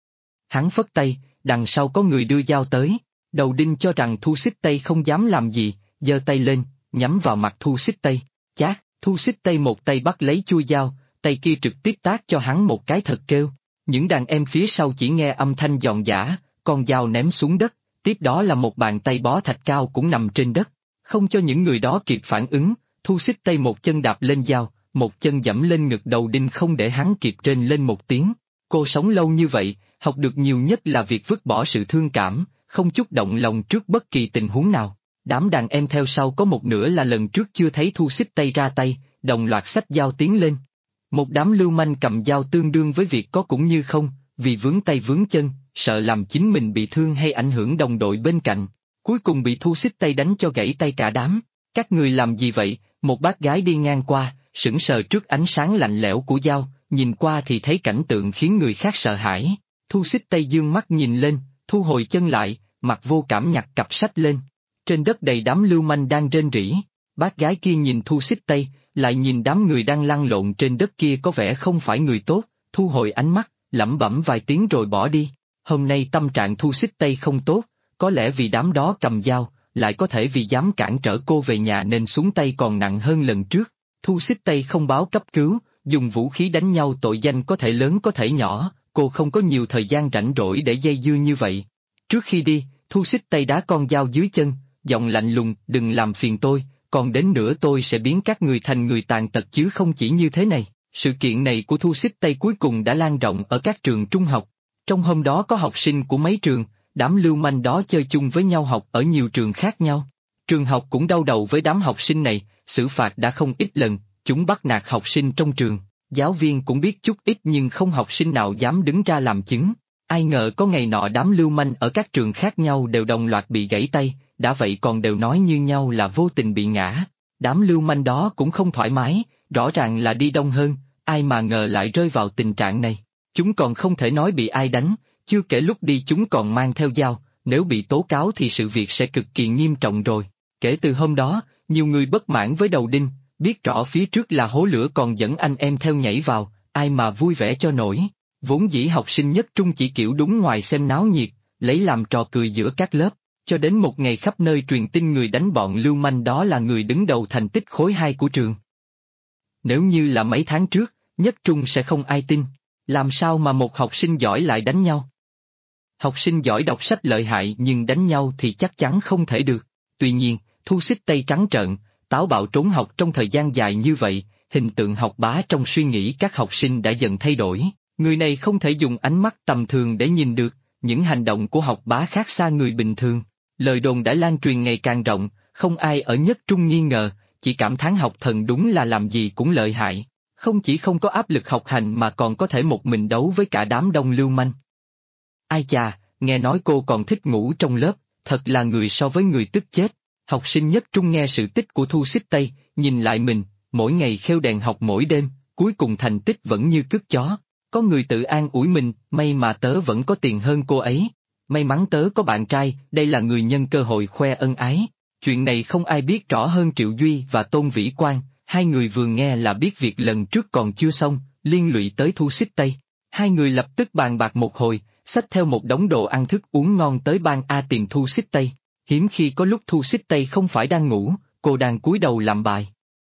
Hắn phất tay, đằng sau có người đưa dao tới, Đầu Đinh cho rằng Thu Xích Tây không dám làm gì, giơ tay lên, nhắm vào mặt Thu Xích Tây, chát, Thu Xích Tây một tay bắt lấy chuôi dao, tay kia trực tiếp tát cho hắn một cái thật kêu. Những đàn em phía sau chỉ nghe âm thanh giòn giã, con dao ném xuống đất, tiếp đó là một bàn tay bó thạch cao cũng nằm trên đất. Không cho những người đó kịp phản ứng, Thu Xích Tây một chân đạp lên dao, một chân dẫm lên ngực Đầu Đinh không để hắn kịp trên lên một tiếng. Cô sống lâu như vậy, học được nhiều nhất là việc vứt bỏ sự thương cảm, không chút động lòng trước bất kỳ tình huống nào. Đám đàn em theo sau có một nửa là lần trước chưa thấy Thu Xích Tây ra tay, đồng loạt xách dao tiến lên. Một đám lưu manh cầm dao tương đương với việc có cũng như không, vì vướng tay vướng chân, sợ làm chính mình bị thương hay ảnh hưởng đồng đội bên cạnh. Cuối cùng bị Thu Xích Tây đánh cho gãy tay cả đám. Các người làm gì vậy? Một bác gái đi ngang qua, sững sờ trước ánh sáng lạnh lẽo của dao, nhìn qua thì thấy cảnh tượng khiến người khác sợ hãi. Thu Xích Tây dương mắt nhìn lên, thu hồi chân lại, mặt vô cảm nhặt cặp sách lên. Trên đất đầy đám lưu manh đang rên rỉ. Bác gái kia nhìn Thu Xích Tây, lại nhìn đám người đang lăn lộn trên đất kia có vẻ không phải người tốt, thu hồi ánh mắt, lẩm bẩm vài tiếng rồi bỏ đi. Hôm nay tâm trạng Thu Xích Tây không tốt, có lẽ vì đám đó cầm dao, lại có thể vì dám cản trở cô về nhà nên xuống tay còn nặng hơn lần trước. Thu Xích Tây không báo cấp cứu, dùng vũ khí đánh nhau tội danh có thể lớn có thể nhỏ, cô không có nhiều thời gian rảnh rỗi để dây dưa như vậy. Trước khi đi, Thu Xích Tây đá con dao dưới chân, giọng lạnh lùng, đừng làm phiền tôi, còn đến nữa tôi sẽ biến các người thành người tàn tật chứ không chỉ như thế này. Sự kiện này của Thu Xích Tây cuối cùng đã lan rộng ở các trường trung học. Trong hôm đó có học sinh của mấy trường, đám lưu manh đó chơi chung với nhau học ở nhiều trường khác nhau. Trường học cũng đau đầu với đám học sinh này, xử phạt đã không ít lần, chúng bắt nạt học sinh trong trường. Giáo viên cũng biết chút ít nhưng không học sinh nào dám đứng ra làm chứng. Ai ngờ có ngày nọ đám lưu manh ở các trường khác nhau đều đồng loạt bị gãy tay, đã vậy còn đều nói như nhau là vô tình bị ngã. Đám lưu manh đó cũng không thoải mái, rõ ràng là đi đông hơn, ai mà ngờ lại rơi vào tình trạng này. Chúng còn không thể nói bị ai đánh, chưa kể lúc đi chúng còn mang theo dao, nếu bị tố cáo thì sự việc sẽ cực kỳ nghiêm trọng rồi. Kể từ hôm đó, nhiều người bất mãn với Đầu Đinh, biết rõ phía trước là hố lửa còn dẫn anh em theo nhảy vào, ai mà vui vẻ cho nổi. Vốn dĩ học sinh nhất trung chỉ kiểu đúng ngoài xem náo nhiệt, lấy làm trò cười giữa các lớp, cho đến một ngày khắp nơi truyền tin người đánh bọn lưu manh đó là người đứng đầu thành tích khối 2 của trường. Nếu như là mấy tháng trước, nhất trung sẽ không ai tin, làm sao mà một học sinh giỏi lại đánh nhau. Học sinh giỏi đọc sách lợi hại nhưng đánh nhau thì chắc chắn không thể được. Tuy nhiên, Thu Xích Tây trắng trợn, táo bạo trốn học trong thời gian dài như vậy, hình tượng học bá trong suy nghĩ các học sinh đã dần thay đổi. Người này không thể dùng ánh mắt tầm thường để nhìn được, những hành động của học bá khác xa người bình thường. Lời đồn đã lan truyền ngày càng rộng, không ai ở nhất trung nghi ngờ, chỉ cảm thán học thần đúng là làm gì cũng lợi hại. Không chỉ không có áp lực học hành mà còn có thể một mình đấu với cả đám đông lưu manh. Ai chà, nghe nói cô còn thích ngủ trong lớp, thật là người so với người tức chết. Học sinh nhất trung nghe sự tích của Thu Xích Tây, nhìn lại mình, mỗi ngày khêu đèn học mỗi đêm, cuối cùng thành tích vẫn như cứt chó. Có người tự an ủi mình, may mà tớ vẫn có tiền hơn cô ấy. May mắn tớ có bạn trai, đây là người nhân cơ hội khoe ân ái. Chuyện này không ai biết rõ hơn Triệu Duy và Tôn Vĩ Quang, hai người vừa nghe là biết việc lần trước còn chưa xong, liên lụy tới Thu Xích Tây. Hai người lập tức bàn bạc một hồi, xách theo một đống đồ ăn thức uống ngon tới ban A tìm Thu Xích Tây. Hiếm khi có lúc Thu Xích Tây không phải đang ngủ, cô đang cúi đầu làm bài.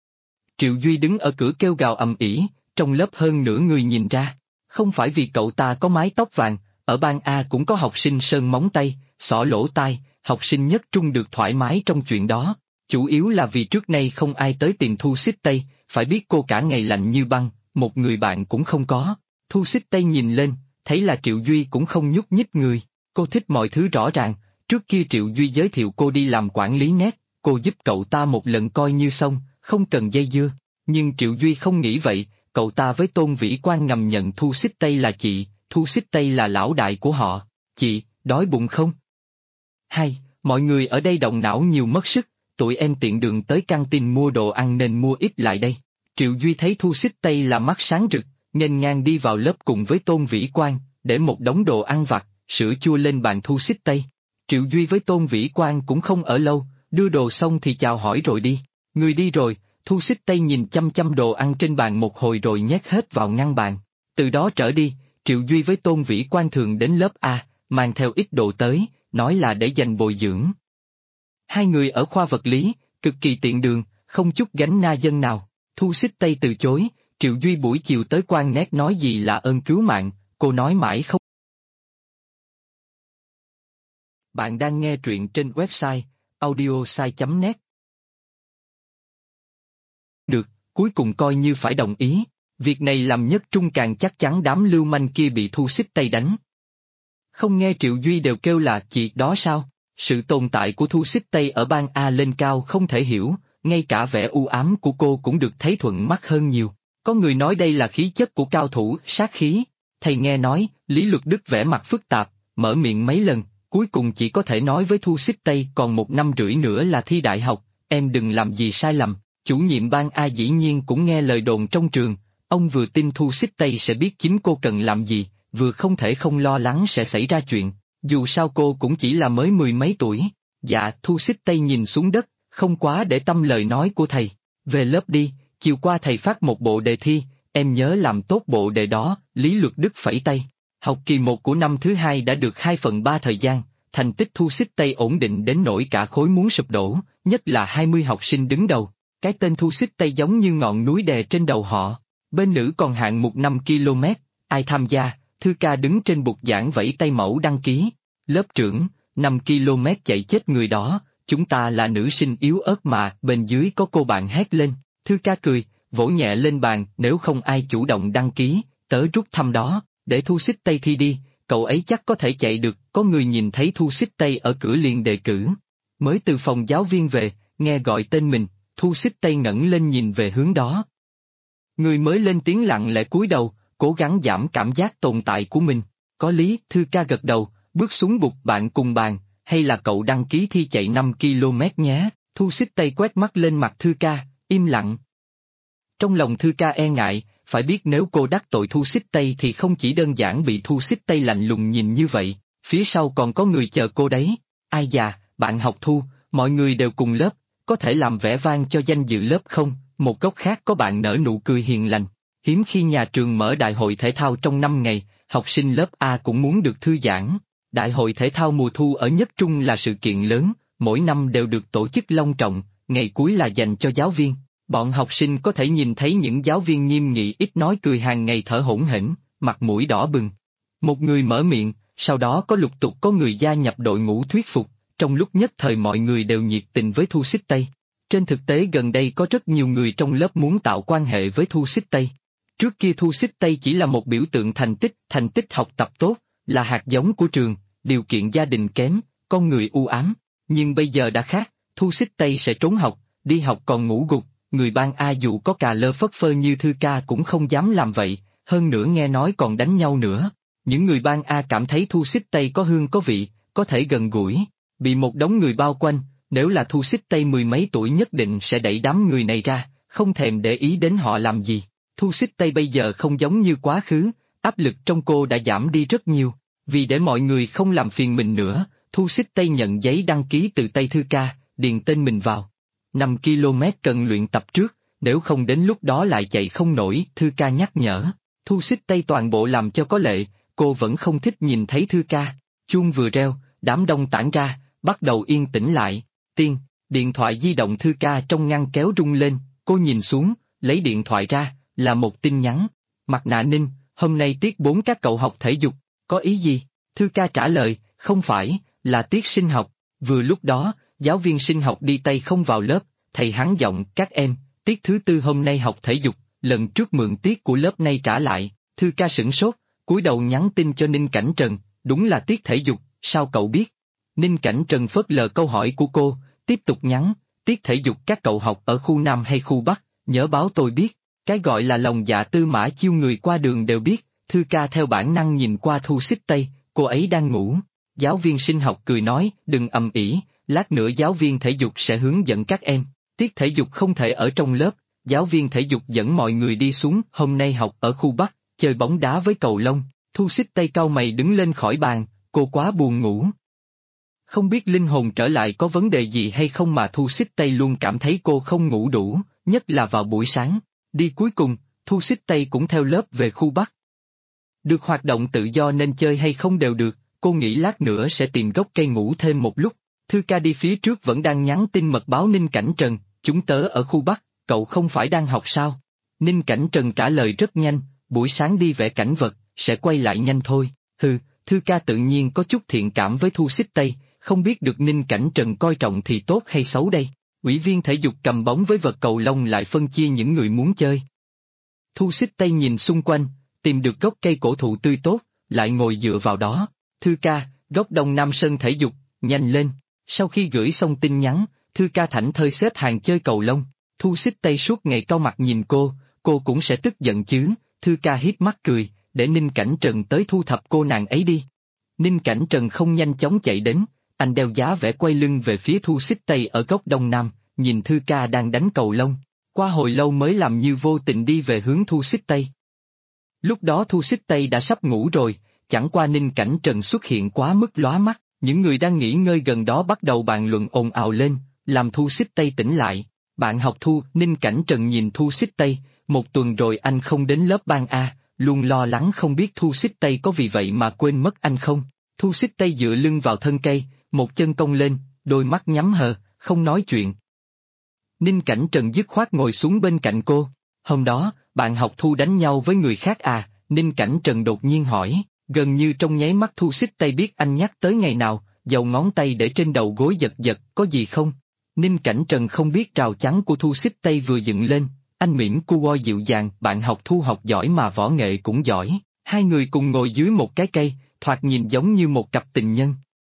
Triệu Duy đứng ở cửa kêu gào ầm ĩ, trong lớp hơn nửa người nhìn ra. Không phải vì cậu ta có mái tóc vàng, ở ban A cũng có học sinh sơn móng tay, xỏ lỗ tai, học sinh nhất trung được thoải mái trong chuyện đó. Chủ yếu là vì trước nay không ai tới tìm Thu Xích Tây, phải biết cô cả ngày lạnh như băng, một người bạn cũng không có. Thu Xích Tây nhìn lên, thấy là Triệu Duy cũng không nhúc nhích người. Cô thích mọi thứ rõ ràng, trước kia Triệu Duy giới thiệu cô đi làm quản lý net, cô giúp cậu ta một lần coi như xong, không cần dây dưa. Nhưng Triệu Duy không nghĩ vậy, cậu ta với Tôn Vĩ Quan ngầm nhận Thu Xích Tây là chị, Thu Xích Tây là lão đại của họ. Chị, đói bụng không? Hay, mọi người ở đây động não nhiều mất sức, tụi em tiện đường tới căng tin mua đồ ăn nên mua ít lại đây. Triệu Duy thấy Thu Xích Tây là mắt sáng rực, nghênh ngang đi vào lớp cùng với Tôn Vĩ Quan, để một đống đồ ăn vặt, sữa chua lên bàn Thu Xích Tây. Triệu Duy với Tôn Vĩ Quan cũng không ở lâu, đưa đồ xong thì chào hỏi rồi đi. Người đi rồi, Thu Xích Tây nhìn chăm chăm đồ ăn trên bàn một hồi rồi nhét hết vào ngăn bàn. Từ đó trở đi, Triệu Duy với Tôn Vĩ Quan thường đến lớp A, mang theo ít đồ tới, nói là để dành bồi dưỡng. Hai người ở khoa vật lý, cực kỳ tiện đường, không chút gánh na dân nào. Thu Xích Tây từ chối, Triệu Duy buổi chiều tới quan nét nói gì là ơn cứu mạng, cô nói mãi không. Bạn đang nghe truyện trên website audiosai.net. Được, cuối cùng coi như phải đồng ý. Việc này làm Nhất Trung càng chắc chắn đám lưu manh kia bị Thu Xích Tây đánh. Không nghe Triệu Duy đều kêu là chị đó sao? Sự tồn tại của Thu Xích Tây ở ban A lên cao không thể hiểu, ngay cả vẻ u ám của cô cũng được thấy thuận mắt hơn nhiều. Có người nói đây là khí chất của cao thủ, sát khí. Thầy nghe nói, Lý Luật Đức vẻ mặt phức tạp, mở miệng mấy lần, cuối cùng chỉ có thể nói với Thu Xích Tây còn 1 năm rưỡi nữa là thi đại học, em đừng làm gì sai lầm. Chủ nhiệm ban A dĩ nhiên cũng nghe lời đồn trong trường, ông vừa tin Thu Xích Tây sẽ biết chính cô cần làm gì, vừa không thể không lo lắng sẽ xảy ra chuyện, dù sao cô cũng chỉ là mới 10 mấy tuổi. Dạ, Thu Xích Tây nhìn xuống đất, không quá để tâm lời nói của thầy. Về lớp đi, chiều qua thầy phát một bộ đề thi, em nhớ làm tốt bộ đề đó. Lý Luật Đức phẩy tay. Học kỳ 1 của năm thứ 2 đã được 2/3 thời gian, thành tích Thu Xích Tây ổn định đến nỗi cả khối muốn sụp đổ, nhất là 20 học sinh đứng đầu. Cái tên Thu Xích Tây giống như ngọn núi đè trên đầu họ. Bên nữ còn hạng mục 5 km, ai tham gia? Thư ca đứng trên bục giảng vẫy tay mẫu đăng ký. Lớp trưởng, 5 km chạy chết người đó, chúng ta là nữ sinh yếu ớt mà. Bên dưới có cô bạn hét lên. Thư ca cười, vỗ nhẹ lên bàn, nếu không ai chủ động đăng ký, tớ rút thăm đó, để Thu Xích Tây thi đi, cậu ấy chắc có thể chạy được. Có người nhìn thấy Thu Xích Tây ở cửa liền đề cử. Mới từ phòng giáo viên về, nghe gọi tên mình, Thu Xích Tây ngẩng lên nhìn về hướng đó. Người mới lên tiếng lặng lẽ cúi đầu, cố gắng giảm cảm giác tồn tại của mình. Có lý, Thư ca gật đầu, bước xuống bục bạn cùng bàn, hay là cậu đăng ký thi chạy 5 km nhé. Thu Xích Tây quét mắt lên mặt Thư ca, im lặng. Trong lòng Thư ca e ngại, phải biết nếu cô đắc tội Thu Xích Tây thì không chỉ đơn giản bị Thu Xích Tây lạnh lùng nhìn như vậy, phía sau còn có người chờ cô đấy. Ai già, bạn học Thu, mọi người đều cùng lớp, có thể làm vẻ vang cho danh dự lớp không? Một góc khác có bạn nở nụ cười hiền lành. Hiếm khi nhà trường mở đại hội thể thao trong 5 ngày, học sinh lớp A cũng muốn được thư giãn. Đại hội thể thao mùa thu ở Nhất Trung là sự kiện lớn, mỗi năm đều được tổ chức long trọng, ngày cuối là dành cho giáo viên. Bọn học sinh có thể nhìn thấy những giáo viên nghiêm nghị ít nói cười hàng ngày thở hổn hển, mặt mũi đỏ bừng. Một người mở miệng, sau đó có lục tục có người gia nhập đội ngũ thuyết phục, trong lúc nhất thời mọi người đều nhiệt tình với Thu Xích Tây. Trên thực tế gần đây có rất nhiều người trong lớp muốn tạo quan hệ với Thu Xích Tây. Trước kia Thu Xích Tây chỉ là một biểu tượng thành tích học tập tốt, là hạt giống của trường, điều kiện gia đình kém, con người u ám. Nhưng bây giờ đã khác, Thu Xích Tây sẽ trốn học, đi học còn ngủ gục, người ban A dù có cà lơ phất phơ như Thư ca cũng không dám làm vậy, hơn nữa nghe nói còn đánh nhau nữa. Những người ban A cảm thấy Thu Xích Tây có hương có vị, có thể gần gũi, bị một đống người bao quanh. Nếu là Thu Xích Tây 10 mấy tuổi nhất định sẽ đẩy đám người này ra, không thèm để ý đến họ làm gì. Thu Xích Tây bây giờ không giống như quá khứ, áp lực trong cô đã giảm đi rất nhiều. Vì để mọi người không làm phiền mình nữa, Thu Xích Tây nhận giấy đăng ký từ tay Thư ca, điền tên mình vào. 5 km cần luyện tập trước, nếu không đến lúc đó lại chạy không nổi, Thư ca nhắc nhở. Thu Xích Tây toàn bộ làm cho có lệ, cô vẫn không thích nhìn thấy Thư ca. Chuông vừa reo, đám đông tản ra, bắt đầu yên tĩnh lại. Điện thoại di động Thư ca trong ngăn kéo rung lên, cô nhìn xuống, lấy điện thoại ra, là một tin nhắn. Mặt nạ Ninh, hôm nay tiết 4 các cậu học thể dục, có ý gì? Thư ca trả lời, không phải, là tiết sinh học. Vừa lúc đó, giáo viên sinh học đi tay không vào lớp, thầy hắn giọng, các em, tiết thứ 4 hôm nay học thể dục, lần trước mượn tiết của lớp nay trả lại. Thư ca sửng sốt, cúi đầu nhắn tin cho Ninh Cảnh Trần, đúng là tiết thể dục, sao cậu biết? Ninh Cảnh Trần phớt lờ câu hỏi của cô, tiếp tục nhắn, tiết thể dục các cậu học ở khu Nam hay khu Bắc, nhớ báo tôi biết, cái gọi là lòng dạ Tư Mã Chiêu người qua đường đều biết. Thư ca theo bản năng nhìn qua Thu Xích Tây, cô ấy đang ngủ. Giáo viên sinh học cười nói, đừng ầm ĩ, lát nữa giáo viên thể dục sẽ hướng dẫn các em. Tiết thể dục không thể ở trong lớp, giáo viên thể dục dẫn mọi người đi xuống, hôm nay học ở khu Bắc, chơi bóng đá với cầu lông. Thu Xích Tây cau mày đứng lên khỏi bàn, cô quá buồn ngủ. Không biết linh hồn trở lại có vấn đề gì hay không mà Thu Xích Tây luôn cảm thấy cô không ngủ đủ, nhất là vào buổi sáng. Đi cuối cùng, Thu Xích Tây cũng theo lớp về khu Bắc. Được hoạt động tự do nên chơi hay không đều được, cô nghĩ lát nữa sẽ tìm gốc cây ngủ thêm một lúc. Thư ca đi phía trước vẫn đang nhắn tin mật báo Ninh Cảnh Trần, chúng tớ ở khu Bắc, cậu không phải đang học sao? Ninh Cảnh Trần trả lời rất nhanh, buổi sáng đi vẽ cảnh vật, sẽ quay lại nhanh thôi. Thư ca tự nhiên có chút thiện cảm với Thu Xích Tây, không biết được Ninh Cảnh Trần coi trọng thì tốt hay xấu đây. Ủy viên thể dục cầm bóng với vật cầu lông lại phân chia những người muốn chơi. Thu Xích Tây nhìn xung quanh, tìm được gốc cây cổ thụ tươi tốt, lại ngồi dựa vào đó. Thư ca, góc đông nam sân thể dục, nhanh lên. Sau khi gửi xong tin nhắn, Thư ca thảnh thơi xếp hàng chơi cầu lông. Thu Xích Tây suốt ngày cau mặt nhìn cô cũng sẽ tức giận chứ. Thư ca hiếp mắt cười, để Ninh Cảnh Trần tới thu thập cô nàng ấy đi. Ninh Cảnh Trần không nhanh chóng chạy đến, anh đeo giá vẽ quay lưng về phía Thu Xích Tây ở góc đông nam, nhìn Thư ca đang đánh cầu lông. Qua hồi lâu mới làm như vô tình đi về hướng Thu Xích Tây. Lúc đó Thu Xích Tây đã sắp ngủ rồi, chẳng qua Ninh Cảnh Trần xuất hiện quá mức lóa mắt, những người đang nghỉ ngơi gần đó bắt đầu bàn luận ồn ào lên, làm Thu Xích Tây tỉnh lại. Bạn học Thu, Ninh Cảnh Trần nhìn Thu Xích Tây, một tuần rồi anh không đến lớp ban A, luôn lo lắng không biết Thu Xích Tây có vì vậy mà quên mất anh không. Thu Xích Tây dựa lưng vào thân cây, một chân cong lên, đôi mắt nhắm hờ, không nói chuyện. Ninh Cảnh Trần dứt khoát ngồi xuống bên cạnh cô. Hôm đó, bạn học Thu đánh nhau với người khác à? Ninh Cảnh Trần đột nhiên hỏi, gần như trong nháy mắt Thu Xích Tây biết anh nhắc tới ngày nào, giầu ngón tay để trên đầu gối giật giật, có gì không? Ninh Cảnh Trần không biết rào chắn của Thu Xích Tây vừa dựng lên, anh mỉm cu dịu dàng, bạn học Thu học giỏi mà võ nghệ cũng giỏi, hai người cùng ngồi dưới một cái cây, thoạt nhìn giống như một cặp tình nhân.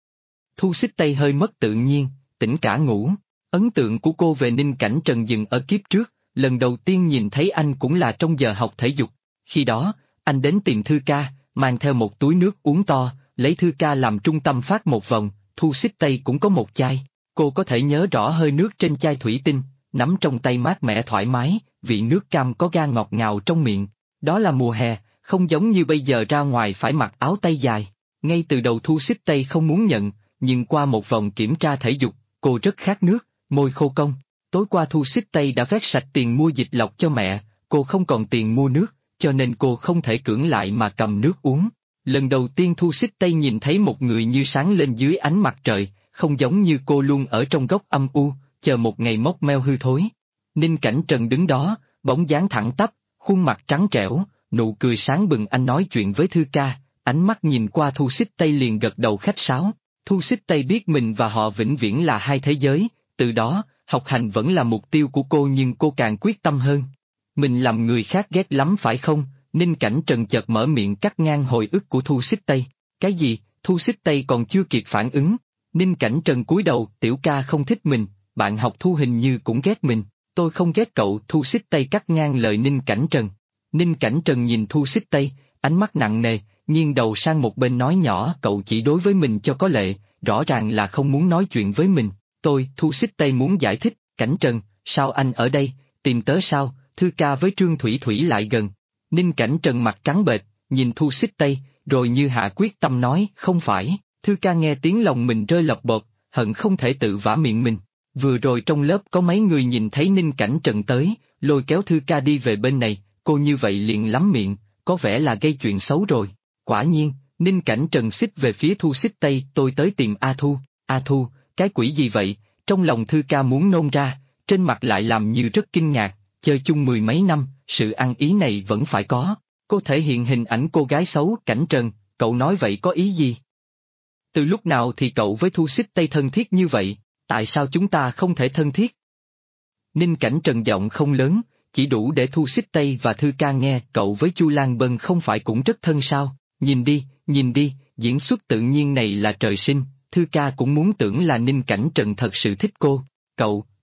Thu Xích Tây hơi mất tự nhiên, tỉnh cả ngủ. Ấn tượng của cô về Ninh Cảnh Trần dừng ở kiếp trước, lần đầu tiên nhìn thấy anh cũng là trong giờ học thể dục. Khi đó, anh đến tìm Thư ca, mang theo một túi nước uống to, lấy Thư ca làm trung tâm phát một vòng, Thu Xích Tây cũng có một chai. Cô có thể nhớ rõ hơi nước trên chai thủy tinh, nắm trong tay mát mẻ thoải mái, vị nước cam có ga ngọt ngào trong miệng. Đó là mùa hè, không giống như bây giờ ra ngoài phải mặc áo tay dài. Ngay từ đầu Thu Xích Tây không muốn nhận, nhưng qua một vòng kiểm tra thể dục, cô rất khát nước, môi khô cong. Tối qua Thu Xích Tây đã vét sạch tiền mua dịch lọc cho mẹ, cô không còn tiền mua nước, cho nên cô không thể cưỡng lại mà cầm nước uống. Lần đầu tiên Thu Xích Tây nhìn thấy một người như sáng lên dưới ánh mặt trời, không giống như cô luôn ở trong góc âm u, chờ một ngày mốc meo hư thối. Ninh Cảnh Trần đứng đó, bóng dáng thẳng tắp, khuôn mặt trắng trẻo, nụ cười sáng bừng. Anh nói chuyện với Thư ca, ánh mắt nhìn qua Thu Xích Tây liền gật đầu khách sáo. Thu Xích Tây biết mình và họ vĩnh viễn là hai thế giới, từ đó, học hành vẫn là mục tiêu của cô nhưng cô càng quyết tâm hơn. Mình làm người khác ghét lắm phải không? Ninh Cảnh Trần chợt mở miệng cắt ngang hồi ức của Thu Xích Tây. Cái gì? Thu Xích Tây còn chưa kịp phản ứng. Ninh Cảnh Trần cúi đầu, tiểu ca không thích mình, bạn học Thu hình như cũng ghét mình. Tôi không ghét cậu. Thu Xích Tây cắt ngang lời Ninh Cảnh Trần. Ninh Cảnh Trần nhìn Thu Xích Tây, ánh mắt nặng nề, nghiêng đầu sang một bên nói nhỏ, cậu chỉ đối với mình cho có lệ, rõ ràng là không muốn nói chuyện với mình. Thu Xích Tây muốn giải thích, Cảnh Trần, sao anh ở đây, tìm tớ sao? Thư ca với Trương Thủy Thủy lại gần. Ninh Cảnh Trần mặt trắng bệch, nhìn Thu Xích Tây, rồi như hạ quyết tâm nói, không phải. Thư ca nghe tiếng lòng mình rơi lọc bột, hận không thể tự vả miệng mình. Vừa rồi trong lớp có mấy người nhìn thấy Ninh Cảnh Trần tới, lôi kéo Thư ca đi về bên này, cô như vậy liền lắm miệng, có vẻ là gây chuyện xấu rồi. Quả nhiên, Ninh Cảnh Trần xích về phía Thu Xích Tây, tôi tới tìm A Thu. A Thu, cái quỷ gì vậy? Trong lòng Thư ca muốn nôn ra, trên mặt lại làm như rất kinh ngạc, chơi chung mười mấy năm, sự ăn ý này vẫn phải có. Cô thể hiện hình ảnh cô gái xấu. Cảnh Trần, cậu nói vậy có ý gì? Từ lúc nào thì cậu với Thu Xích Tây thân thiết như vậy, tại sao chúng ta không thể thân thiết? Ninh Cảnh Trần giọng không lớn, chỉ đủ để Thu Xích Tây và Thư ca nghe. Cậu với Chu Lan Bân không phải cũng rất thân sao? Nhìn đi, diễn xuất tự nhiên này là trời sinh. Thư ca cũng muốn tưởng là Ninh Cảnh Trần thật sự thích cô.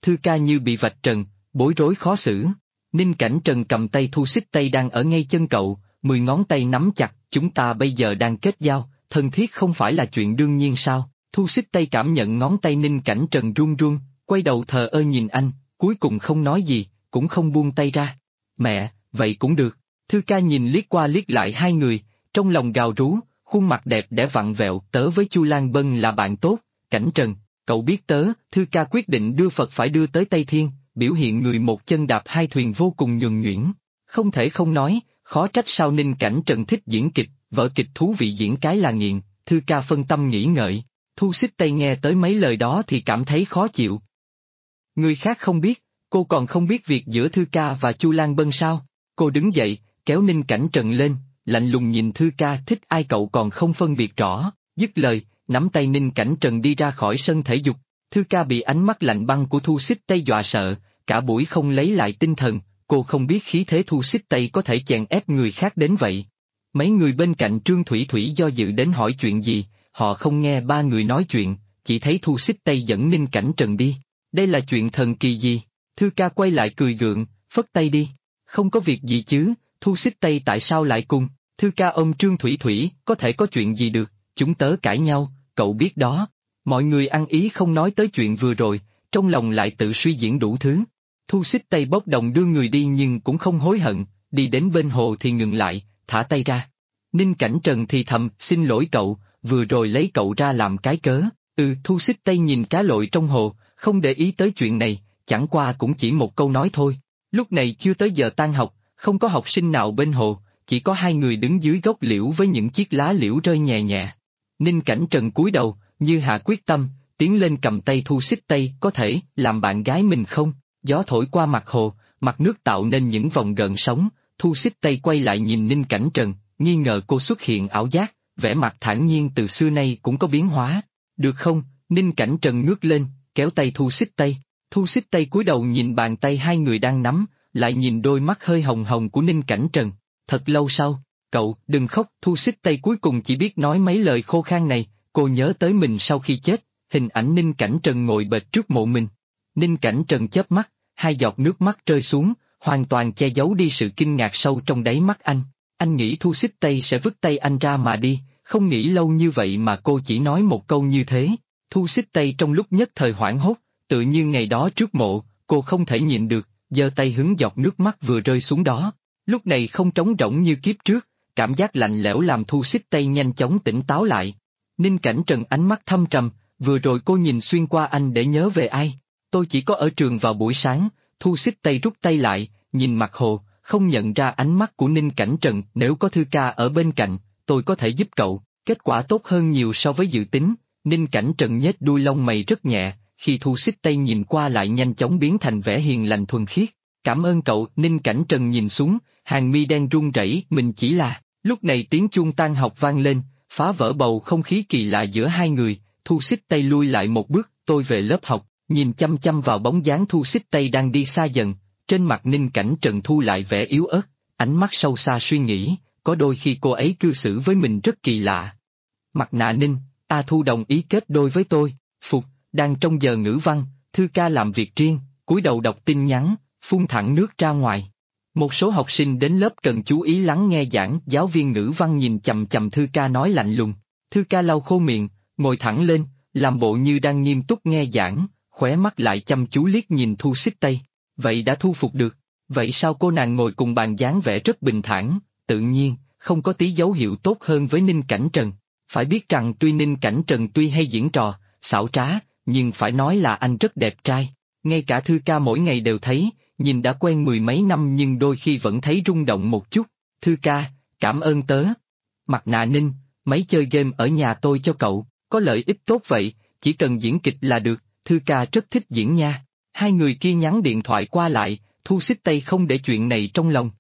Thư ca như bị vạch trần, bối rối khó xử. Ninh Cảnh Trần cầm tay Thu Xích Tây đang ở ngay chân cậu, 10 ngón tay nắm chặt, chúng ta bây giờ đang kết giao, thân thiết không phải là chuyện đương nhiên sao? Thu Xích Tây cảm nhận ngón tay Ninh Cảnh Trần run run, quay đầu thờ ơ nhìn anh, cuối cùng không nói gì, cũng không buông tay ra. Mẹ, vậy cũng được. Thư ca nhìn liếc qua liếc lại hai người, trong lòng gào rú, khuôn mặt đẹp đẽ vặn vẹo. Tớ với Chu Lan Bân là bạn tốt, Cảnh Trần, cậu biết tớ. Thư ca quyết định đưa Phật phải đưa tới Tây Thiên, biểu hiện người một chân đạp hai thuyền vô cùng nhuần nhuyễn. Không thể không nói, khó trách sao Ninh Cảnh Trần thích diễn kịch, vở kịch thú vị diễn cái là nghiện. Thư ca phân tâm nghĩ ngợi, Thu Xích Tây nghe tới mấy lời đó thì cảm thấy khó chịu. Người khác không biết, cô còn không biết việc giữa Thư ca và Chu Lan Bân sao? Cô đứng dậy, kéo Ninh Cảnh Trần lên, lạnh lùng nhìn Thư ca, thích ai cậu còn không phân biệt rõ. Dứt lời, nắm tay Ninh Cảnh Trần đi ra khỏi sân thể dục. Thư ca bị ánh mắt lạnh băng của Thu Xích Tây dọa sợ, cả buổi không lấy lại tinh thần. Cô không biết khí thế Thu Xích Tây có thể chèn ép người khác đến vậy. Mấy người bên cạnh Trương Thủy Thủy do dự đến hỏi chuyện gì, họ không nghe ba người nói chuyện, chỉ thấy Thu Xích Tây dẫn Ninh Cảnh Trần đi. Đây là chuyện thần kỳ gì? Thư ca quay lại cười gượng, phất tay đi. Không có việc gì chứ, Thu Xích Tây tại sao lại cùng? Thư ca ôm Trương Thủy Thủy, có thể có chuyện gì được, chúng tớ cãi nhau, cậu biết đó. Mọi người ăn ý không nói tới chuyện vừa rồi, trong lòng lại tự suy diễn đủ thứ. Thu Xích Tây bốc đồng đưa người đi nhưng cũng không hối hận, đi đến bên hồ thì ngừng lại, thả tay ra. Ninh Cảnh Trần thì thầm, xin lỗi cậu, vừa rồi lấy cậu ra làm cái cớ. Thu Xích Tây nhìn cá lội trong hồ, không để ý tới chuyện này, chẳng qua cũng chỉ một câu nói thôi. Lúc này chưa tới giờ tan học, không có học sinh nào bên hồ, chỉ có hai người đứng dưới gốc liễu với những chiếc lá liễu rơi nhẹ nhẹ. Ninh Cảnh Trần cúi đầu, như hạ quyết tâm, tiến lên cầm tay Thu Xích Tây, có thể làm bạn gái mình không? Gió thổi qua mặt hồ, mặt nước tạo nên những vòng gợn sóng. Thu Xích Tây quay lại nhìn Ninh Cảnh Trần, nghi ngờ cô xuất hiện ảo giác, vẻ mặt thản nhiên từ xưa nay cũng có biến hóa. Được không? Ninh Cảnh Trần ngước lên, kéo tay Thu Xích Tây. Thu Xích Tây cúi đầu nhìn bàn tay hai người đang nắm, lại nhìn đôi mắt hơi hồng hồng của Ninh Cảnh Trần. Thật lâu sau, cậu, đừng khóc. Thu Xích Tây cuối cùng chỉ biết nói mấy lời khô khan này. Cô nhớ tới mình sau khi chết, hình ảnh Ninh Cảnh Trần ngồi bệt trước mộ mình. Ninh Cảnh Trần chớp mắt, hai giọt nước mắt rơi xuống, hoàn toàn che giấu đi sự kinh ngạc sâu trong đáy mắt anh. Anh nghĩ Thu Xích Tây sẽ vứt tay anh ra mà đi, không nghĩ lâu như vậy mà cô chỉ nói một câu như thế. Thu Xích Tây trong lúc nhất thời hoảng hốt, tự như ngày đó trước mộ, cô không thể nhịn được, giơ tay hứng giọt nước mắt vừa rơi xuống đó. Lúc này không trống rỗng như kiếp trước, cảm giác lạnh lẽo làm Thu Xích Tây nhanh chóng tỉnh táo lại. Ninh Cảnh Trần ánh mắt thâm trầm, vừa rồi cô nhìn xuyên qua anh để nhớ về ai? Tôi chỉ có ở trường vào buổi sáng. Thu Xích Tây rút tay lại, nhìn mặt hồ, không nhận ra ánh mắt của Ninh Cảnh Trần. Nếu có Thư ca ở bên cạnh, tôi có thể giúp cậu. Kết quả tốt hơn nhiều so với dự tính. Ninh Cảnh Trần nhếch đuôi lông mày rất nhẹ, khi Thu Xích Tây nhìn qua lại nhanh chóng biến thành vẻ hiền lành thuần khiết. Cảm ơn cậu. Ninh Cảnh Trần nhìn xuống, hàng mi đen run rẩy. Mình chỉ là. Lúc này tiếng chuông tan học vang lên, phá vỡ bầu không khí kỳ lạ giữa hai người. Thu Xích Tây lui lại một bước, tôi về lớp học. Nhìn chăm chăm vào bóng dáng Thu Xích Tây đang đi xa dần, trên mặt Ninh Cảnh Trần thu lại vẻ yếu ớt, ánh mắt sâu xa suy nghĩ, có đôi khi cô ấy cư xử với mình rất kỳ lạ. Mặt nạ Ninh, Thu đồng ý kết đôi với tôi. Phục, đang trong giờ ngữ văn, Thư ca làm việc riêng, cúi đầu đọc tin nhắn, phun thẳng nước ra ngoài. Một số học sinh đến lớp cần chú ý lắng nghe giảng, giáo viên ngữ văn nhìn chằm chằm Thư ca nói lạnh lùng. Thư ca lau khô miệng, ngồi thẳng lên, làm bộ như đang nghiêm túc nghe giảng, khóe mắt lại chăm chú liếc nhìn Thu Xích Tây. Vậy đã thu phục được. Vậy sao cô nàng ngồi cùng bàn dáng vẻ rất bình thản, tự nhiên, không có tí dấu hiệu tốt hơn với Ninh Cảnh Trần. Phải biết rằng tuy Ninh Cảnh Trần tuy hay diễn trò, xảo trá, nhưng phải nói là anh rất đẹp trai. Ngay cả Thư ca mỗi ngày đều thấy, nhìn đã quen mười mấy năm nhưng đôi khi vẫn thấy rung động một chút. Thư ca, cảm ơn tớ. Mặt nạ Ninh, mấy chơi game ở nhà tôi cho cậu, có lợi ích tốt vậy, chỉ cần diễn kịch là được. Thư ca rất thích diễn nha. Hai người kia nhắn điện thoại qua lại, Thu Xích Tây không để chuyện này trong lòng.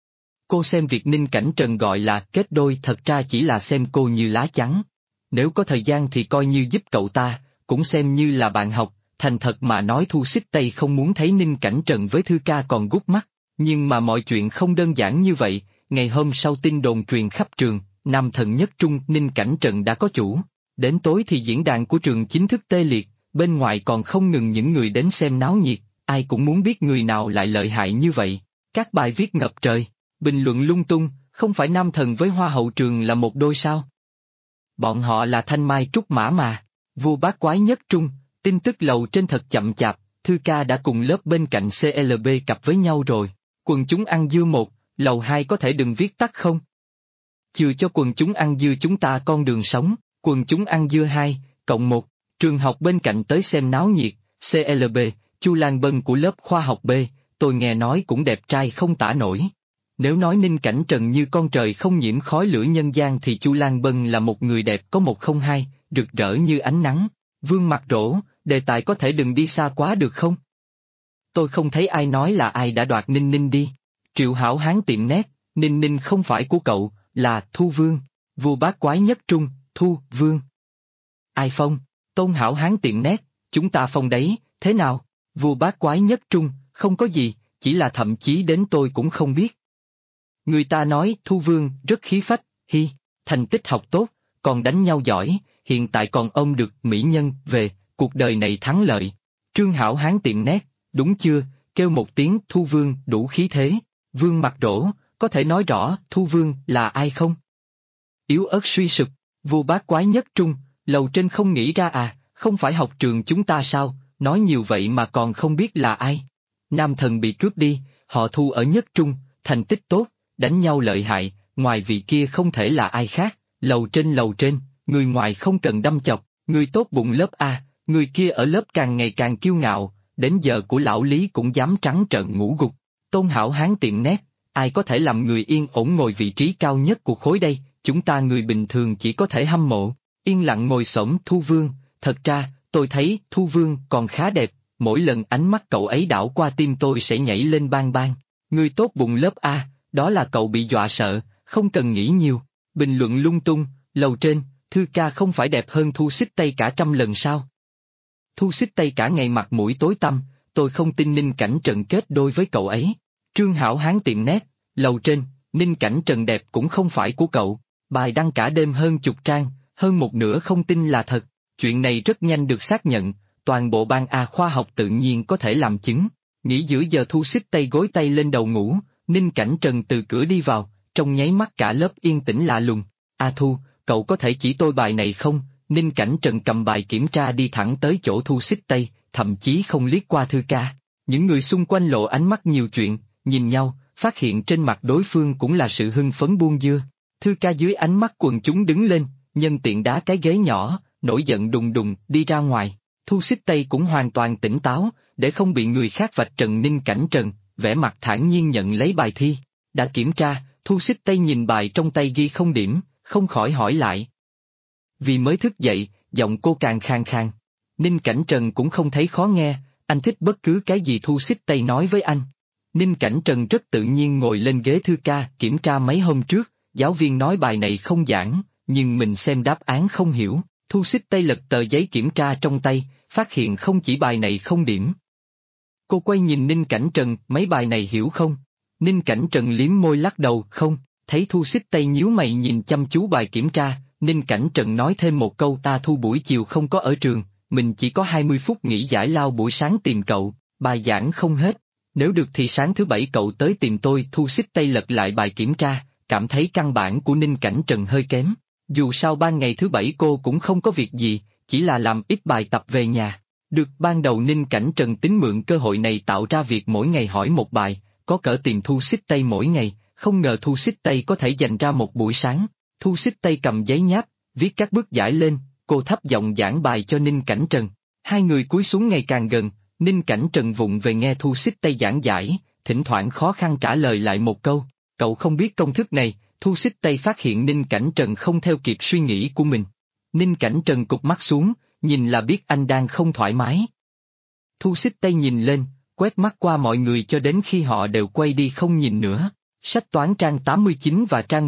Cô xem việc Ninh Cảnh Trần gọi là kết đôi thật ra chỉ là xem cô như lá chắn. Nếu có thời gian thì coi như giúp cậu ta, cũng xem như là bạn học. Thành thật mà nói Thu Xích Tây không muốn thấy Ninh Cảnh Trần với Thư ca còn gút mắt. Nhưng mà mọi chuyện không đơn giản như vậy. Ngày hôm sau tin đồn truyền khắp trường, nam thần nhất trung Ninh Cảnh Trần đã có chủ. Đến tối thì diễn đàn của trường chính thức tê liệt. bên ngoài còn không ngừng những người đến xem náo nhiệt, ai cũng muốn biết người nào lại lợi hại như vậy. Các bài viết ngập trời, bình luận lung tung, không phải nam thần với hoa hậu trường là một đôi sao? Bọn họ là thanh mai trúc mã mà. Vua bát quái nhất trung, tin tức lầu trên thật chậm chạp, Thư ca đã cùng lớp bên cạnh CLB cặp với nhau rồi. Quần chúng ăn dưa 1, lầu 2 có thể đừng viết tắt không? Chừa cho quần chúng ăn dưa chúng ta con đường sống, quần chúng ăn dưa 2, cộng 1, trường học bên cạnh tới xem náo nhiệt, CLB, Chu Lan Bân của lớp khoa học B, tôi nghe nói cũng đẹp trai không tả nổi. Nếu nói Ninh Cảnh Trần như con trời không nhiễm khói lửa nhân gian thì Chu Lan Bân là một người đẹp có 102, rực rỡ như ánh nắng. Vương Mặt Rỗ, đề tài có thể đừng đi xa quá được không? Tôi không thấy ai nói là ai đã đoạt Ninh Ninh đi. Triệu Hảo Hán tiệm nét, Ninh Ninh không phải của cậu, là Thu Vương. Vua bát quái nhất trung, Thu Vương. Ai phong? Tôn Hảo Hán tiệm nét, chúng ta phong đấy, thế nào? Vua bát quái nhất trung, không có gì, chỉ là thậm chí đến tôi cũng không biết. Người ta nói Thu Vương rất khí phách, hi, thành tích học tốt, còn đánh nhau giỏi, hiện tại còn ôm được mỹ nhân về, cuộc đời này thắng lợi. Trương Hảo Hán tiệm nét, đúng chưa, kêu một tiếng Thu Vương đủ khí thế. Vương Mặt Rỗ, có thể nói rõ Thu Vương là ai không? Yếu ớt suy sụp, vua bát quái nhất trung, lầu trên không nghĩ ra à, không phải học trường chúng ta sao, nói nhiều vậy mà còn không biết là ai. Nam thần bị cướp đi, họ Thu ở nhất trung, thành tích tốt, đánh nhau lợi hại, ngoài vị kia không thể là ai khác, lầu trên, người ngoài không cần đâm chọc, người tốt bụng lớp A, người kia ở lớp càng ngày càng kiêu ngạo, đến giờ của lão Lý cũng dám trắng trợn ngủ gục. Tôn Hảo Hán tiệm nét, ai có thể làm người yên ổn ngồi vị trí cao nhất của khối đây, chúng ta người bình thường chỉ có thể hâm mộ, yên lặng ngồi xổm Thu Vương, thật ra, tôi thấy Thu Vương còn khá đẹp, mỗi lần ánh mắt cậu ấy đảo qua tim tôi sẽ nhảy lên bang bang. Người tốt bụng lớp A, đó là cậu bị dọa sợ, không cần nghĩ nhiều, bình luận lung tung, lầu trên, Thư ca không phải đẹp hơn Thu Xích Tây cả trăm lần sao? Thu Xích Tây cả ngày mặt mũi tối tăm, tôi không tin Ninh Cảnh Trần kết đôi với cậu ấy. Trương Hảo Hán tiệm nét, lầu trên, Ninh Cảnh Trần đẹp cũng không phải của cậu, bài đăng cả đêm hơn chục trang, hơn một nửa không tin là thật, chuyện này rất nhanh được xác nhận, toàn bộ ban A khoa học tự nhiên có thể làm chứng. Nghỉ giữa giờ Thu Xích Tây gối tay lên đầu ngủ, Ninh Cảnh Trần từ cửa đi vào, trong nháy mắt cả lớp yên tĩnh lạ lùng. A Thu, cậu có thể chỉ tôi bài này không? Ninh Cảnh Trần cầm bài kiểm tra đi thẳng tới chỗ Thu Xích Tây, thậm chí không liếc qua Thư ca. Những người xung quanh lộ ánh mắt nhiều chuyện, nhìn nhau, phát hiện trên mặt đối phương cũng là sự hưng phấn buông dưa. Thư ca dưới ánh mắt quần chúng đứng lên, nhân tiện đá cái ghế nhỏ, nổi giận đùng đùng đi ra ngoài. Thu Xích Tây cũng hoàn toàn tỉnh táo, để không bị người khác vạch trần Ninh Cảnh Trần, vẻ mặt thản nhiên nhận lấy bài thi. Đã kiểm tra, Thu Xích Tây nhìn bài trong tay ghi không điểm, không khỏi hỏi lại. Vì mới thức dậy, giọng cô càng khàn khàn. Ninh Cảnh Trần cũng không thấy khó nghe, anh thích bất cứ cái gì Thu Xích Tây nói với anh. Ninh Cảnh Trần rất tự nhiên ngồi lên ghế Thư ca kiểm tra mấy hôm trước, giáo viên nói bài này không giảng, nhưng mình xem đáp án không hiểu. Thu Xích Tây lật tờ giấy kiểm tra trong tay, phát hiện không chỉ bài này không điểm. Cô quay nhìn Ninh Cảnh Trần, mấy bài này hiểu không? Ninh Cảnh Trần liếm môi lắc đầu, không, thấy Thu Xích Tây nhíu mày nhìn chăm chú bài kiểm tra, Ninh Cảnh Trần nói thêm một câu ta Thu buổi chiều không có ở trường, mình chỉ có 20 phút nghỉ giải lao buổi sáng tìm cậu, bài giảng không hết, nếu được thì sáng thứ bảy cậu tới tìm tôi. Thu Xích Tây lật lại bài kiểm tra, cảm thấy căn bản của Ninh Cảnh Trần hơi kém, dù sao ban ngày thứ bảy cô cũng không có việc gì, chỉ là làm ít bài tập về nhà. Được ban đầu Ninh Cảnh Trần tính mượn cơ hội này tạo ra việc mỗi ngày hỏi một bài, có cỡ tìm Thu Xích Tây mỗi ngày, không ngờ Thu Xích Tây có thể dành ra một buổi sáng. Thu Xích Tây cầm giấy nháp, viết các bước giải lên, cô thấp giọng giảng bài cho Ninh Cảnh Trần. Hai người cúi xuống ngày càng gần, Ninh Cảnh Trần vụng về nghe Thu Xích Tây giảng giải, thỉnh thoảng khó khăn trả lời lại một câu, cậu không biết công thức này. Thu Xích Tây phát hiện Ninh Cảnh Trần không theo kịp suy nghĩ của mình. Ninh Cảnh Trần cụp mắt xuống, nhìn là biết anh đang không thoải mái. Thu Xích Tây nhìn lên, quét mắt qua mọi người cho đến khi họ đều quay đi không nhìn nữa. Sách toán trang 89 và trang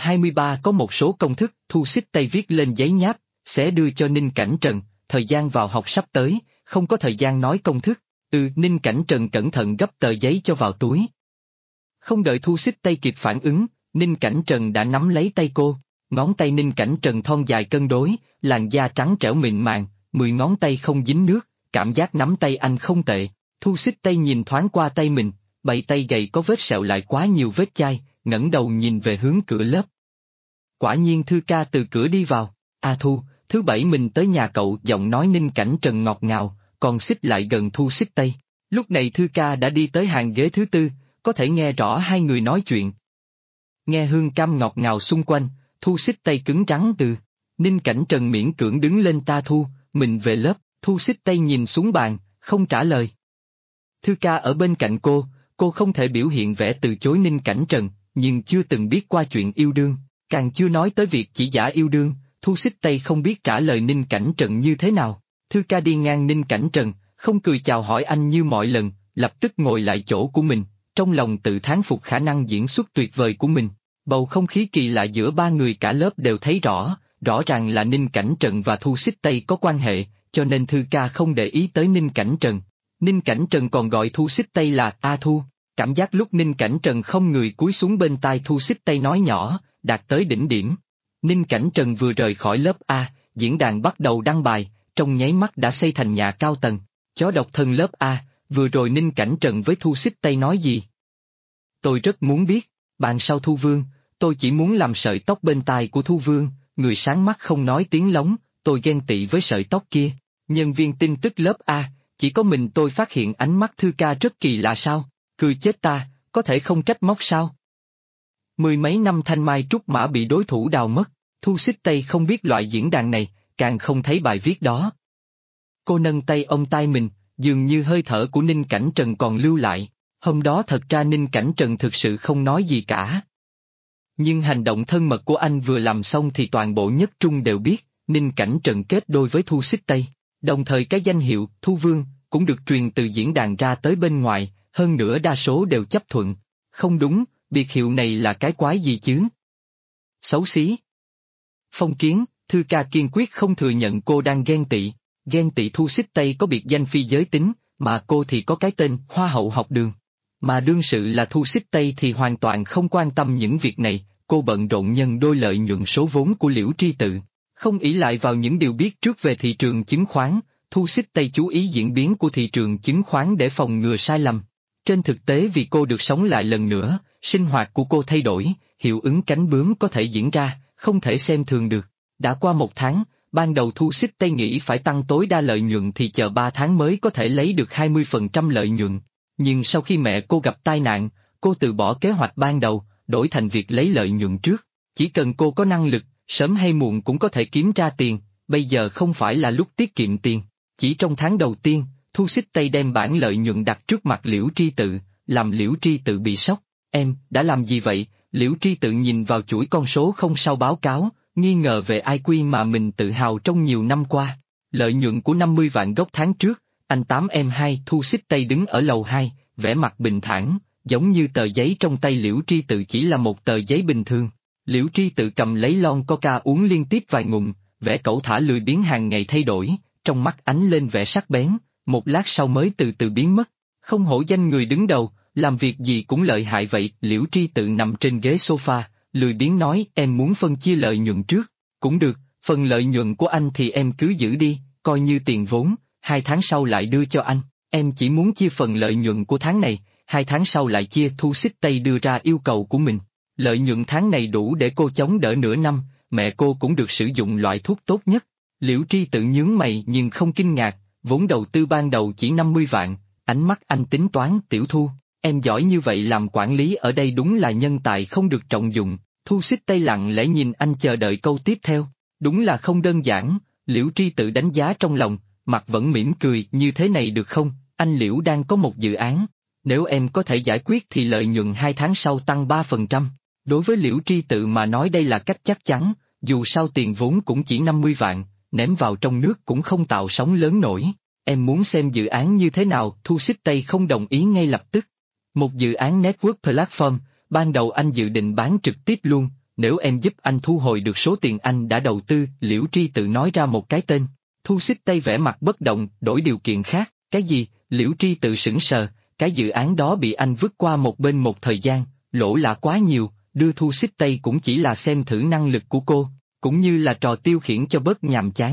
123 có một số công thức, Thu Xích Tây viết lên giấy nháp, sẽ đưa cho Ninh Cảnh Trần, thời gian vào học sắp tới, không có thời gian nói công thức. Ninh Cảnh Trần cẩn thận gấp tờ giấy cho vào túi. Không đợi Thu Xích Tây kịp phản ứng, Ninh Cảnh Trần đã nắm lấy tay cô, ngón tay Ninh Cảnh Trần thon dài cân đối, làn da trắng trẻo mịn màng, 10 ngón tay không dính nước, cảm giác nắm tay anh không tệ. Thu xích tay nhìn thoáng qua tay mình, bày tay gầy có vết sẹo lại quá nhiều vết chai, ngẩng đầu nhìn về hướng cửa lớp. Quả nhiên Thư ca từ cửa đi vào. A Thu, thứ bảy mình tới nhà cậu, giọng nói Ninh Cảnh Trần ngọt ngào, còn xích lại gần Thu xích tay. Lúc này Thư ca đã đi tới hàng ghế thứ tư, có thể nghe rõ hai người nói chuyện. Nghe hương cam ngọt ngào xung quanh, Thu xích tay cứng rắn từ. Ninh Cảnh Trần miễn cưỡng đứng lên. Ta Thu, mình về lớp. Thu xích tay nhìn xuống bàn, không trả lời. Thư ca ở bên cạnh cô không thể biểu hiện vẻ từ chối Ninh Cảnh Trần, nhưng chưa từng biết qua chuyện yêu đương, càng chưa nói tới việc chỉ giả yêu đương. Thu xích tay không biết trả lời Ninh Cảnh Trần như thế nào. Thư ca đi ngang Ninh Cảnh Trần, không cười chào hỏi anh như mọi lần, lập tức ngồi lại chỗ của mình, trong lòng tự thán phục khả năng diễn xuất tuyệt vời của mình. Bầu không khí kỳ lạ giữa ba người cả lớp đều thấy rõ ràng là Ninh Cảnh Trần và Thu xích tay có quan hệ, cho nên Thư ca không để ý tới Ninh Cảnh Trần. Ninh Cảnh Trần còn gọi Thu xích tay là A Thu, cảm giác lúc Ninh Cảnh Trần không người cúi xuống bên tai Thu xích tay nói nhỏ, đạt tới đỉnh điểm. Ninh Cảnh Trần vừa rời khỏi lớp A, diễn đàn bắt đầu đăng bài, trong nháy mắt đã xây thành nhà cao tầng. Chó độc thân lớp A, vừa rồi Ninh Cảnh Trần với Thu xích tay nói gì? Tôi rất muốn biết, bàn sau Thu Vương, tôi chỉ muốn làm sợi tóc bên tai của Thu Vương, người sáng mắt không nói tiếng lóng, tôi ghen tị với sợi tóc kia. Nhân viên tin tức lớp A, chỉ có mình tôi phát hiện ánh mắt Thư ca rất kỳ lạ sao, cười chết ta, có thể không trách móc sao? Mười mấy năm thanh mai trúc mã bị đối thủ đào mất, Thu xích tay không biết loại diễn đàn này, càng không thấy bài viết đó. Cô nâng tay ôm tai mình, dường như hơi thở của Ninh Cảnh Trần còn lưu lại, hôm đó thật ra Ninh Cảnh Trần thực sự không nói gì cả. Nhưng hành động thân mật của anh vừa làm xong thì toàn bộ nhất trung đều biết, Ninh Cảnh Trần kết đôi với Thu xích tay, đồng thời cái danh hiệu Thu Vương cũng được truyền từ diễn đàn ra tới bên ngoài, hơn nữa đa số đều chấp thuận. Không đúng, biệt hiệu này là cái quái gì chứ? Xấu xí. Phong Kiến, Thư ca kiên quyết không thừa nhận cô đang ghen tị Thu xích tay có biệt danh phi giới tính, mà cô thì có cái tên Hoa hậu học đường. Mà đương sự là Thu xích tay thì hoàn toàn không quan tâm những việc này, cô bận rộn nhân đôi lợi nhuận số vốn của Liễu Tri Tự, không ỷ lại vào những điều biết trước về thị trường chứng khoán. Thu xích tay chú ý diễn biến của thị trường chứng khoán để phòng ngừa sai lầm. Trên thực tế vì cô được sống lại lần nữa, sinh hoạt của cô thay đổi, hiệu ứng cánh bướm có thể diễn ra, không thể xem thường được. Đã qua 1 tháng, ban đầu Thu xích tay nghĩ phải tăng tối đa lợi nhuận thì chờ 3 tháng mới có thể lấy được 20% lợi nhuận. Nhưng sau khi mẹ cô gặp tai nạn, cô từ bỏ kế hoạch ban đầu, đổi thành việc lấy lợi nhuận trước. Chỉ cần cô có năng lực, sớm hay muộn cũng có thể kiếm ra tiền, bây giờ không phải là lúc tiết kiệm tiền. Chỉ trong tháng đầu tiên, Thu xích tay đem bảng lợi nhuận đặt trước mặt Liễu Tri Tự, làm Liễu Tri Tự bị sốc. Em, đã làm gì vậy? Liễu Tri Tự nhìn vào chuỗi con số không sau báo cáo, nghi ngờ về IQ mà mình tự hào trong nhiều năm qua. Lợi nhuận của 50 vạn gốc tháng trước, anh 8M2 Thu xích tay đứng ở lầu 2, vẻ mặt bình thản, giống như tờ giấy trong tay Liễu Tri Tự chỉ là một tờ giấy bình thường. Liễu Tri Tự cầm lấy lon coca uống liên tiếp vài ngụm, vẻ cẩu thả lười biếng hàng ngày thay đổi, trong mắt ánh lên vẻ sắc bén, một lát sau mới từ từ biến mất. Không hổ danh người đứng đầu, làm việc gì cũng lợi hại vậy. Liễu Tri Tự nằm trên ghế sofa, lười biếng nói em muốn phân chia lợi nhuận trước, cũng được, phần lợi nhuận của anh thì em cứ giữ đi, coi như tiền vốn, 2 tháng sau lại đưa cho anh, em chỉ muốn chia phần lợi nhuận của tháng này, 2 tháng sau lại chia. Thu xích tay đưa ra yêu cầu của mình, lợi nhuận tháng này đủ để cô chống đỡ nửa năm, mẹ cô cũng được sử dụng loại thuốc tốt nhất. Liễu Tri Tự nhướng mày nhưng không kinh ngạc, vốn đầu tư ban đầu chỉ 50 vạn, ánh mắt anh tính toán. Tiểu Thu, em giỏi như vậy làm quản lý ở đây đúng là nhân tài không được trọng dụng. Thu xích tay lặng lẽ nhìn anh chờ đợi câu tiếp theo, đúng là không đơn giản. Liễu Tri Tự đánh giá trong lòng, mặt vẫn mỉm cười. Như thế này được không, anh Liễu đang có một dự án, nếu em có thể giải quyết thì lợi nhuận 2 tháng sau tăng 3%. Đối với Liễu Tri Tự mà nói đây là cách chắc chắn, dù sao tiền vốn cũng chỉ 50 vạn, ném vào trong nước cũng không tạo sóng lớn nổi. Em muốn xem dự án như thế nào? Thu xích tay không đồng ý ngay lập tức. Một dự án network platform, ban đầu anh dự định bán trực tiếp luôn, nếu em giúp anh thu hồi được số tiền anh đã đầu tư. Liễu Tri Tự nói ra một cái tên. Thu xích tay vẻ mặt bất động, đổi điều kiện khác. Cái gì? Liễu Tri Tự sững sờ, cái dự án đó bị anh vứt qua một bên một thời gian, lỗ là quá nhiều, đưa Thu xích tay cũng chỉ là xem thử năng lực của cô, cũng như là trò tiêu khiển cho bớt nhàm chán.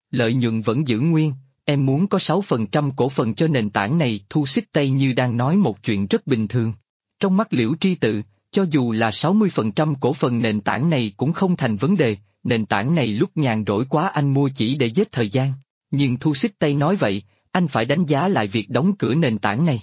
lợi nhuận vẫn giữ nguyên, em muốn có 6% cổ phần cho nền tảng này. Thu Xích Tây như đang nói một chuyện rất bình thường. Trong mắt Liễu Tri Tự, cho dù là 60% cổ phần nền tảng này cũng không thành vấn đề, nền tảng này lúc nhàn rỗi quá anh mua chỉ để giết thời gian. Nhưng Thu Xích Tây nói vậy, anh phải đánh giá lại việc đóng cửa nền tảng này.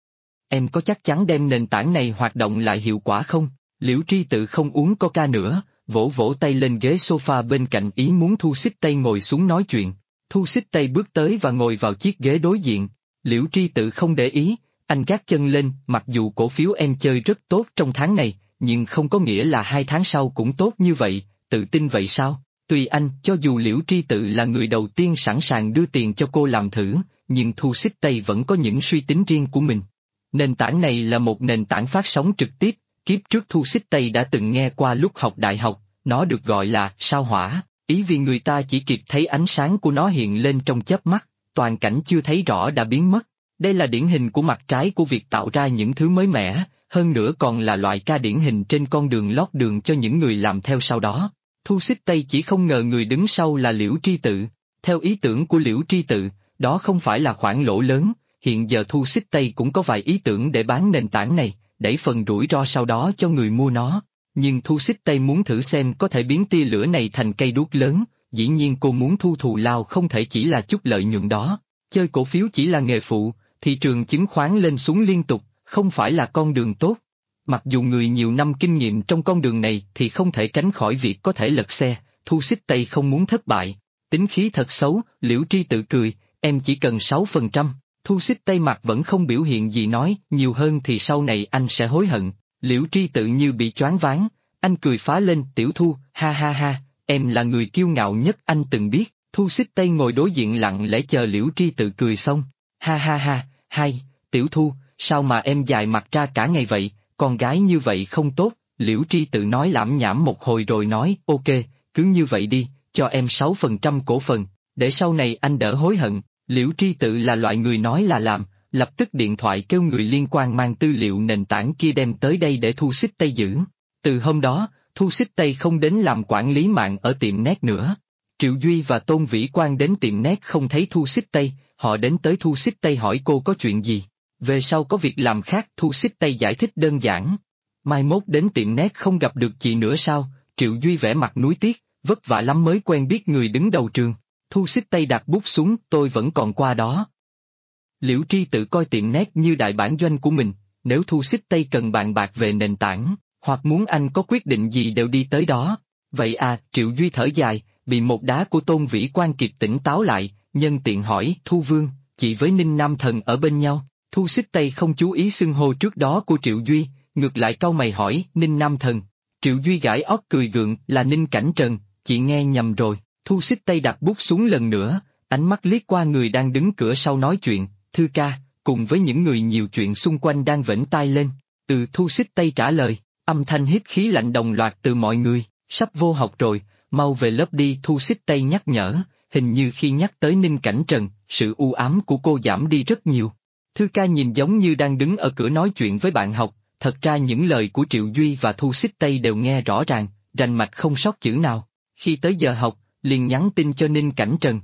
Em có chắc chắn đem nền tảng này hoạt động lại hiệu quả không? Liễu Tri Tự không uống coca nữa, vỗ vỗ tay lên ghế sofa bên cạnh ý muốn Thu Xích Tây ngồi xuống nói chuyện. Thu Xích Tây bước tới và ngồi vào chiếc ghế đối diện. Liễu Tri Tự không để ý, anh gác chân lên, mặc dù cổ phiếu em chơi rất tốt trong tháng này, nhưng không có nghĩa là 2 tháng sau cũng tốt như vậy, tự tin vậy sao? Tùy anh, cho dù Liễu Tri Tự là người đầu tiên sẵn sàng đưa tiền cho cô làm thử, nhưng Thu Xích Tây vẫn có những suy tính riêng của mình. Nền tảng này là một nền tảng phát sóng trực tiếp, kiếp trước Thu Xích Tây đã từng nghe qua lúc học đại học, nó được gọi là sao hỏa, ý vì người ta chỉ kịp thấy ánh sáng của nó hiện lên trong chớp mắt, toàn cảnh chưa thấy rõ đã biến mất. Đây là điển hình của mặt trái của việc tạo ra những thứ mới mẻ, hơn nữa còn là loại ca điển hình trên con đường lót đường cho những người làm theo sau đó. Thu Xích Tây chỉ không ngờ người đứng sau là Liễu Tri Tự. Theo ý tưởng của Liễu Tri Tự, đó không phải là khoản lỗ lớn, hiện giờ Thu Xích Tây cũng có vài ý tưởng để bán nền tảng này, đẩy phần rủi ro sau đó cho người mua nó. Nhưng Thu Xích Tây muốn thử xem có thể biến tia lửa này thành cây đuốc lớn, dĩ nhiên cô muốn thu thù lao không thể chỉ là chút lợi nhuận đó. Chơi cổ phiếu chỉ là nghề phụ, thị trường chứng khoán lên xuống liên tục, không phải là con đường tốt. Mặc dù người nhiều năm kinh nghiệm trong con đường này thì không thể tránh khỏi việc có thể lật xe, Thu Xích Tây không muốn thất bại. Tính khí thật xấu, Liễu Tri Tự cười, em chỉ cần 6%. Thu Xích Tây mặt vẫn không biểu hiện gì nói, nhiều hơn thì sau này anh sẽ hối hận. Liễu Tri Tự như bị choáng váng, anh cười phá lên, Tiểu Thu, ha ha ha, em là người kiêu ngạo nhất anh từng biết. Thu Xích Tây ngồi đối diện lặng lẽ chờ Liễu Tri Tự cười xong, ha ha ha, hay, Tiểu Thu, sao mà em dài mặt ra cả ngày vậy, con gái như vậy không tốt. Liễu Tri Tự nói lảm nhảm một hồi rồi nói, ok, cứ như vậy đi, cho em 6% cổ phần, để sau này anh đỡ hối hận. Liễu Tri Tự là loại người nói là làm, lập tức điện thoại kêu người liên quan mang tư liệu nền tảng kia đem tới đây để Thu Xích Tây giữ. Từ hôm đó, Thu Xích Tây không đến làm quản lý mạng ở tiệm net nữa. Triệu Duy và Tôn Vĩ Quang đến tiệm net không thấy Thu Xích Tây, họ đến tới Thu Xích Tây hỏi cô có chuyện gì. Về sau có việc làm khác, Thu Xích Tây giải thích đơn giản. Mai mốt đến tiệm net không gặp được chị nữa sao? Triệu Duy vẻ mặt nuối tiếc, vất vả lắm mới quen biết người đứng đầu trường. Thu Xích Tây đặt bút xuống, tôi vẫn còn qua đó. Liễu Tri Tự coi tiệm net như đại bản doanh của mình, nếu Thu Xích Tây cần bàn bạc về nền tảng, hoặc muốn anh có quyết định gì đều đi tới đó. Vậy à, Triệu Duy thở dài, bị một đá của Tôn Vĩ Quang kịp tỉnh táo lại, nhân tiện hỏi, Thu Vương, chị với Ninh Nam Thần ở bên nhau. Thu Xích Tây không chú ý xưng hô trước đó của Triệu Duy, ngược lại cau mày hỏi, Ninh Nam Thần. Triệu Duy gãi óc cười gượng, là Ninh Cảnh Trần, chị nghe nhầm rồi. Thu Xích Tây đặt bút xuống lần nữa, ánh mắt liếc qua người đang đứng cửa sau nói chuyện, Thư ca, cùng với những người nhiều chuyện xung quanh đang vểnh tai lên. Thu Xích Tây trả lời, âm thanh hít khí lạnh đồng loạt từ mọi người, sắp vô học rồi, mau về lớp đi. Thu Xích Tây nhắc nhở, hình như khi nhắc tới Ninh Cảnh Trần, sự u ám của cô giảm đi rất nhiều. Thư ca nhìn giống như đang đứng ở cửa nói chuyện với bạn học, thật ra những lời của Triệu Duy và Thu Xích Tây đều nghe rõ ràng, rành mạch không sót chữ nào. Khi tới giờ học, liền nhắn tin cho Ninh Cảnh Trần.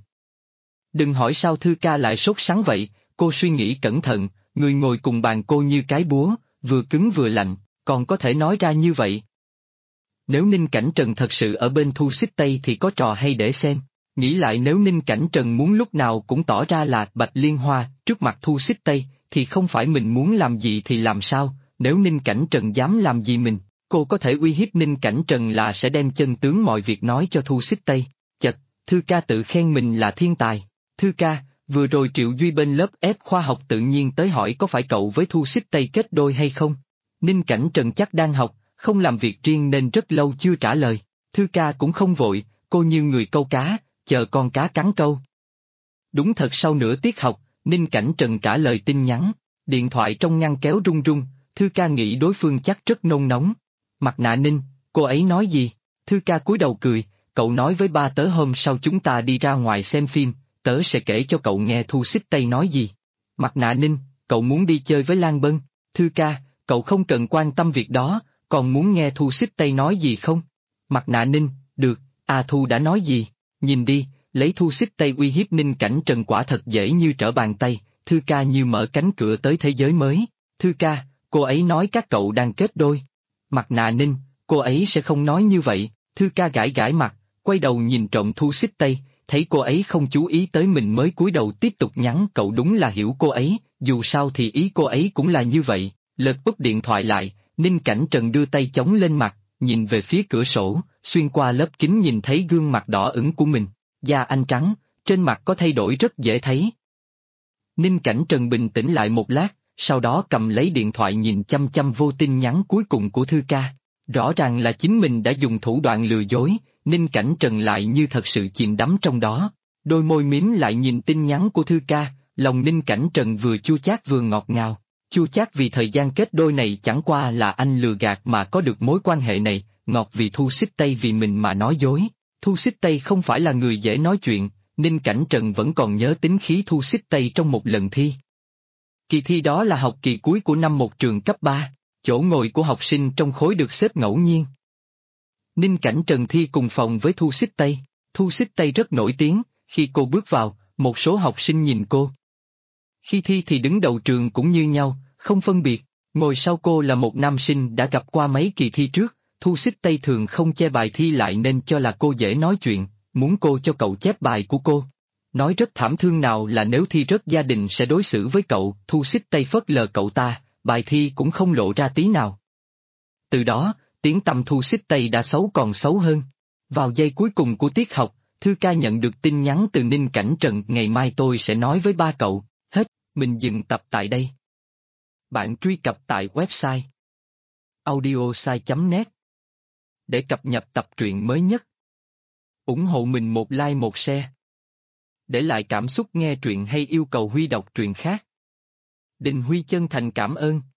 Đừng hỏi sao Thư ca lại sốt sắng vậy, cô suy nghĩ cẩn thận, người ngồi cùng bàn cô như cái búa, vừa cứng vừa lạnh, còn có thể nói ra như vậy. Nếu Ninh Cảnh Trần thật sự ở bên Thu Xích Tây thì có trò hay để xem. Nghĩ lại nếu Ninh Cảnh Trần muốn lúc nào cũng tỏ ra là Bạch Liên Hoa trước mặt Thu Xích Tây, thì không phải mình muốn làm gì thì làm sao, nếu Ninh Cảnh Trần dám làm gì mình, cô có thể uy hiếp Ninh Cảnh Trần là sẽ đem chân tướng mọi việc nói cho Thu Xích Tây. Chật, Thư ca tự khen mình là thiên tài. Thư ca, vừa rồi Triệu Duy bên lớp ép khoa học tự nhiên tới hỏi có phải cậu với Thu Xích Tây kết đôi hay không? Ninh Cảnh Trần chắc đang học, không làm việc riêng nên rất lâu chưa trả lời. Thư ca cũng không vội, cô như người câu cá, chờ con cá cắn câu. Đúng thật sau nửa tiết học, Ninh Cảnh Trần trả lời tin nhắn, điện thoại trong ngăn kéo rung rung, Thư ca nghĩ đối phương chắc rất nôn nóng. Mặt nạ Ninh, cô ấy nói gì? Thư ca cúi đầu cười, cậu nói với ba tớ hôm sau chúng ta đi ra ngoài xem phim, tớ sẽ kể cho cậu nghe Thu Xích Tây nói gì. Mặt nạ Ninh, cậu muốn đi chơi với Lan Bân? Thư ca, cậu không cần quan tâm việc đó, còn muốn nghe Thu Xích Tây nói gì không? Mặt nạ Ninh, được, Thu đã nói gì? Nhìn đi, lấy Thu Xích Tây uy hiếp Ninh Cảnh Trần quả thật dễ như trở bàn tay, Thư ca như mở cánh cửa tới thế giới mới. Thư ca, cô ấy nói các cậu đang kết đôi. Mặt nạ Ninh, cô ấy sẽ không nói như vậy. Thư ca gãi gãi mặt, quay đầu nhìn trộm Thu Xích Tây, thấy cô ấy không chú ý tới mình mới cúi đầu tiếp tục nhắn, cậu đúng là hiểu cô ấy, dù sao thì ý cô ấy cũng là như vậy. Lật búp điện thoại lại, Ninh Cảnh Trần đưa tay chống lên mặt, nhìn về phía cửa sổ, xuyên qua lớp kính nhìn thấy gương mặt đỏ ửng của mình. Da anh trắng, trên mặt có thay đổi rất dễ thấy. Ninh Cảnh Trần bình tĩnh lại một lát, sau đó cầm lấy điện thoại nhìn chăm chăm vô tin nhắn cuối cùng của Thư ca. Rõ ràng là chính mình đã dùng thủ đoạn lừa dối, Ninh Cảnh Trần lại như thật sự chìm đắm trong đó. Đôi môi mím lại nhìn tin nhắn của Thư ca, lòng Ninh Cảnh Trần vừa chua chát vừa ngọt ngào. Chua chát vì thời gian kết đôi này chẳng qua là anh lừa gạt mà có được mối quan hệ này, ngọt vì Thu Xích Tây vì mình mà nói dối. Thu Xích Tây không phải là người dễ nói chuyện, Ninh Cảnh Trần vẫn còn nhớ tính khí Thu Xích Tây trong một lần thi. Kỳ thi đó là học kỳ cuối của năm một trường cấp 3, chỗ ngồi của học sinh trong khối được xếp ngẫu nhiên. Ninh Cảnh Trần thi cùng phòng với Thu Xích Tây. Thu Xích Tây rất nổi tiếng, khi cô bước vào, một số học sinh nhìn cô. Khi thi thì đứng đầu trường cũng như nhau, không phân biệt. Ngồi sau cô là một nam sinh đã gặp qua mấy kỳ thi trước, Thu Xích Tây thường không che bài thi lại nên cho là cô dễ nói chuyện, muốn cô cho cậu chép bài của cô. Nói rất thảm thương nào là nếu thi rớt gia đình sẽ đối xử với cậu, Thu Xích Tây phớt lờ cậu ta, bài thi cũng không lộ ra tí nào. Từ đó, tiếng tăm Thu Xích Tây đã xấu còn xấu hơn. Vào giây cuối cùng của tiết học, Thư ca nhận được tin nhắn từ Ninh Cảnh Trần, ngày mai tôi sẽ nói với ba cậu, hết, mình dừng tập tại đây. Bạn truy cập tại website audiosai.net để cập nhật tập truyện mới nhất. Ủng hộ mình một like một share. Để lại cảm xúc nghe truyện hay yêu cầu Huy đọc truyện khác. Đình Huy chân thành cảm ơn.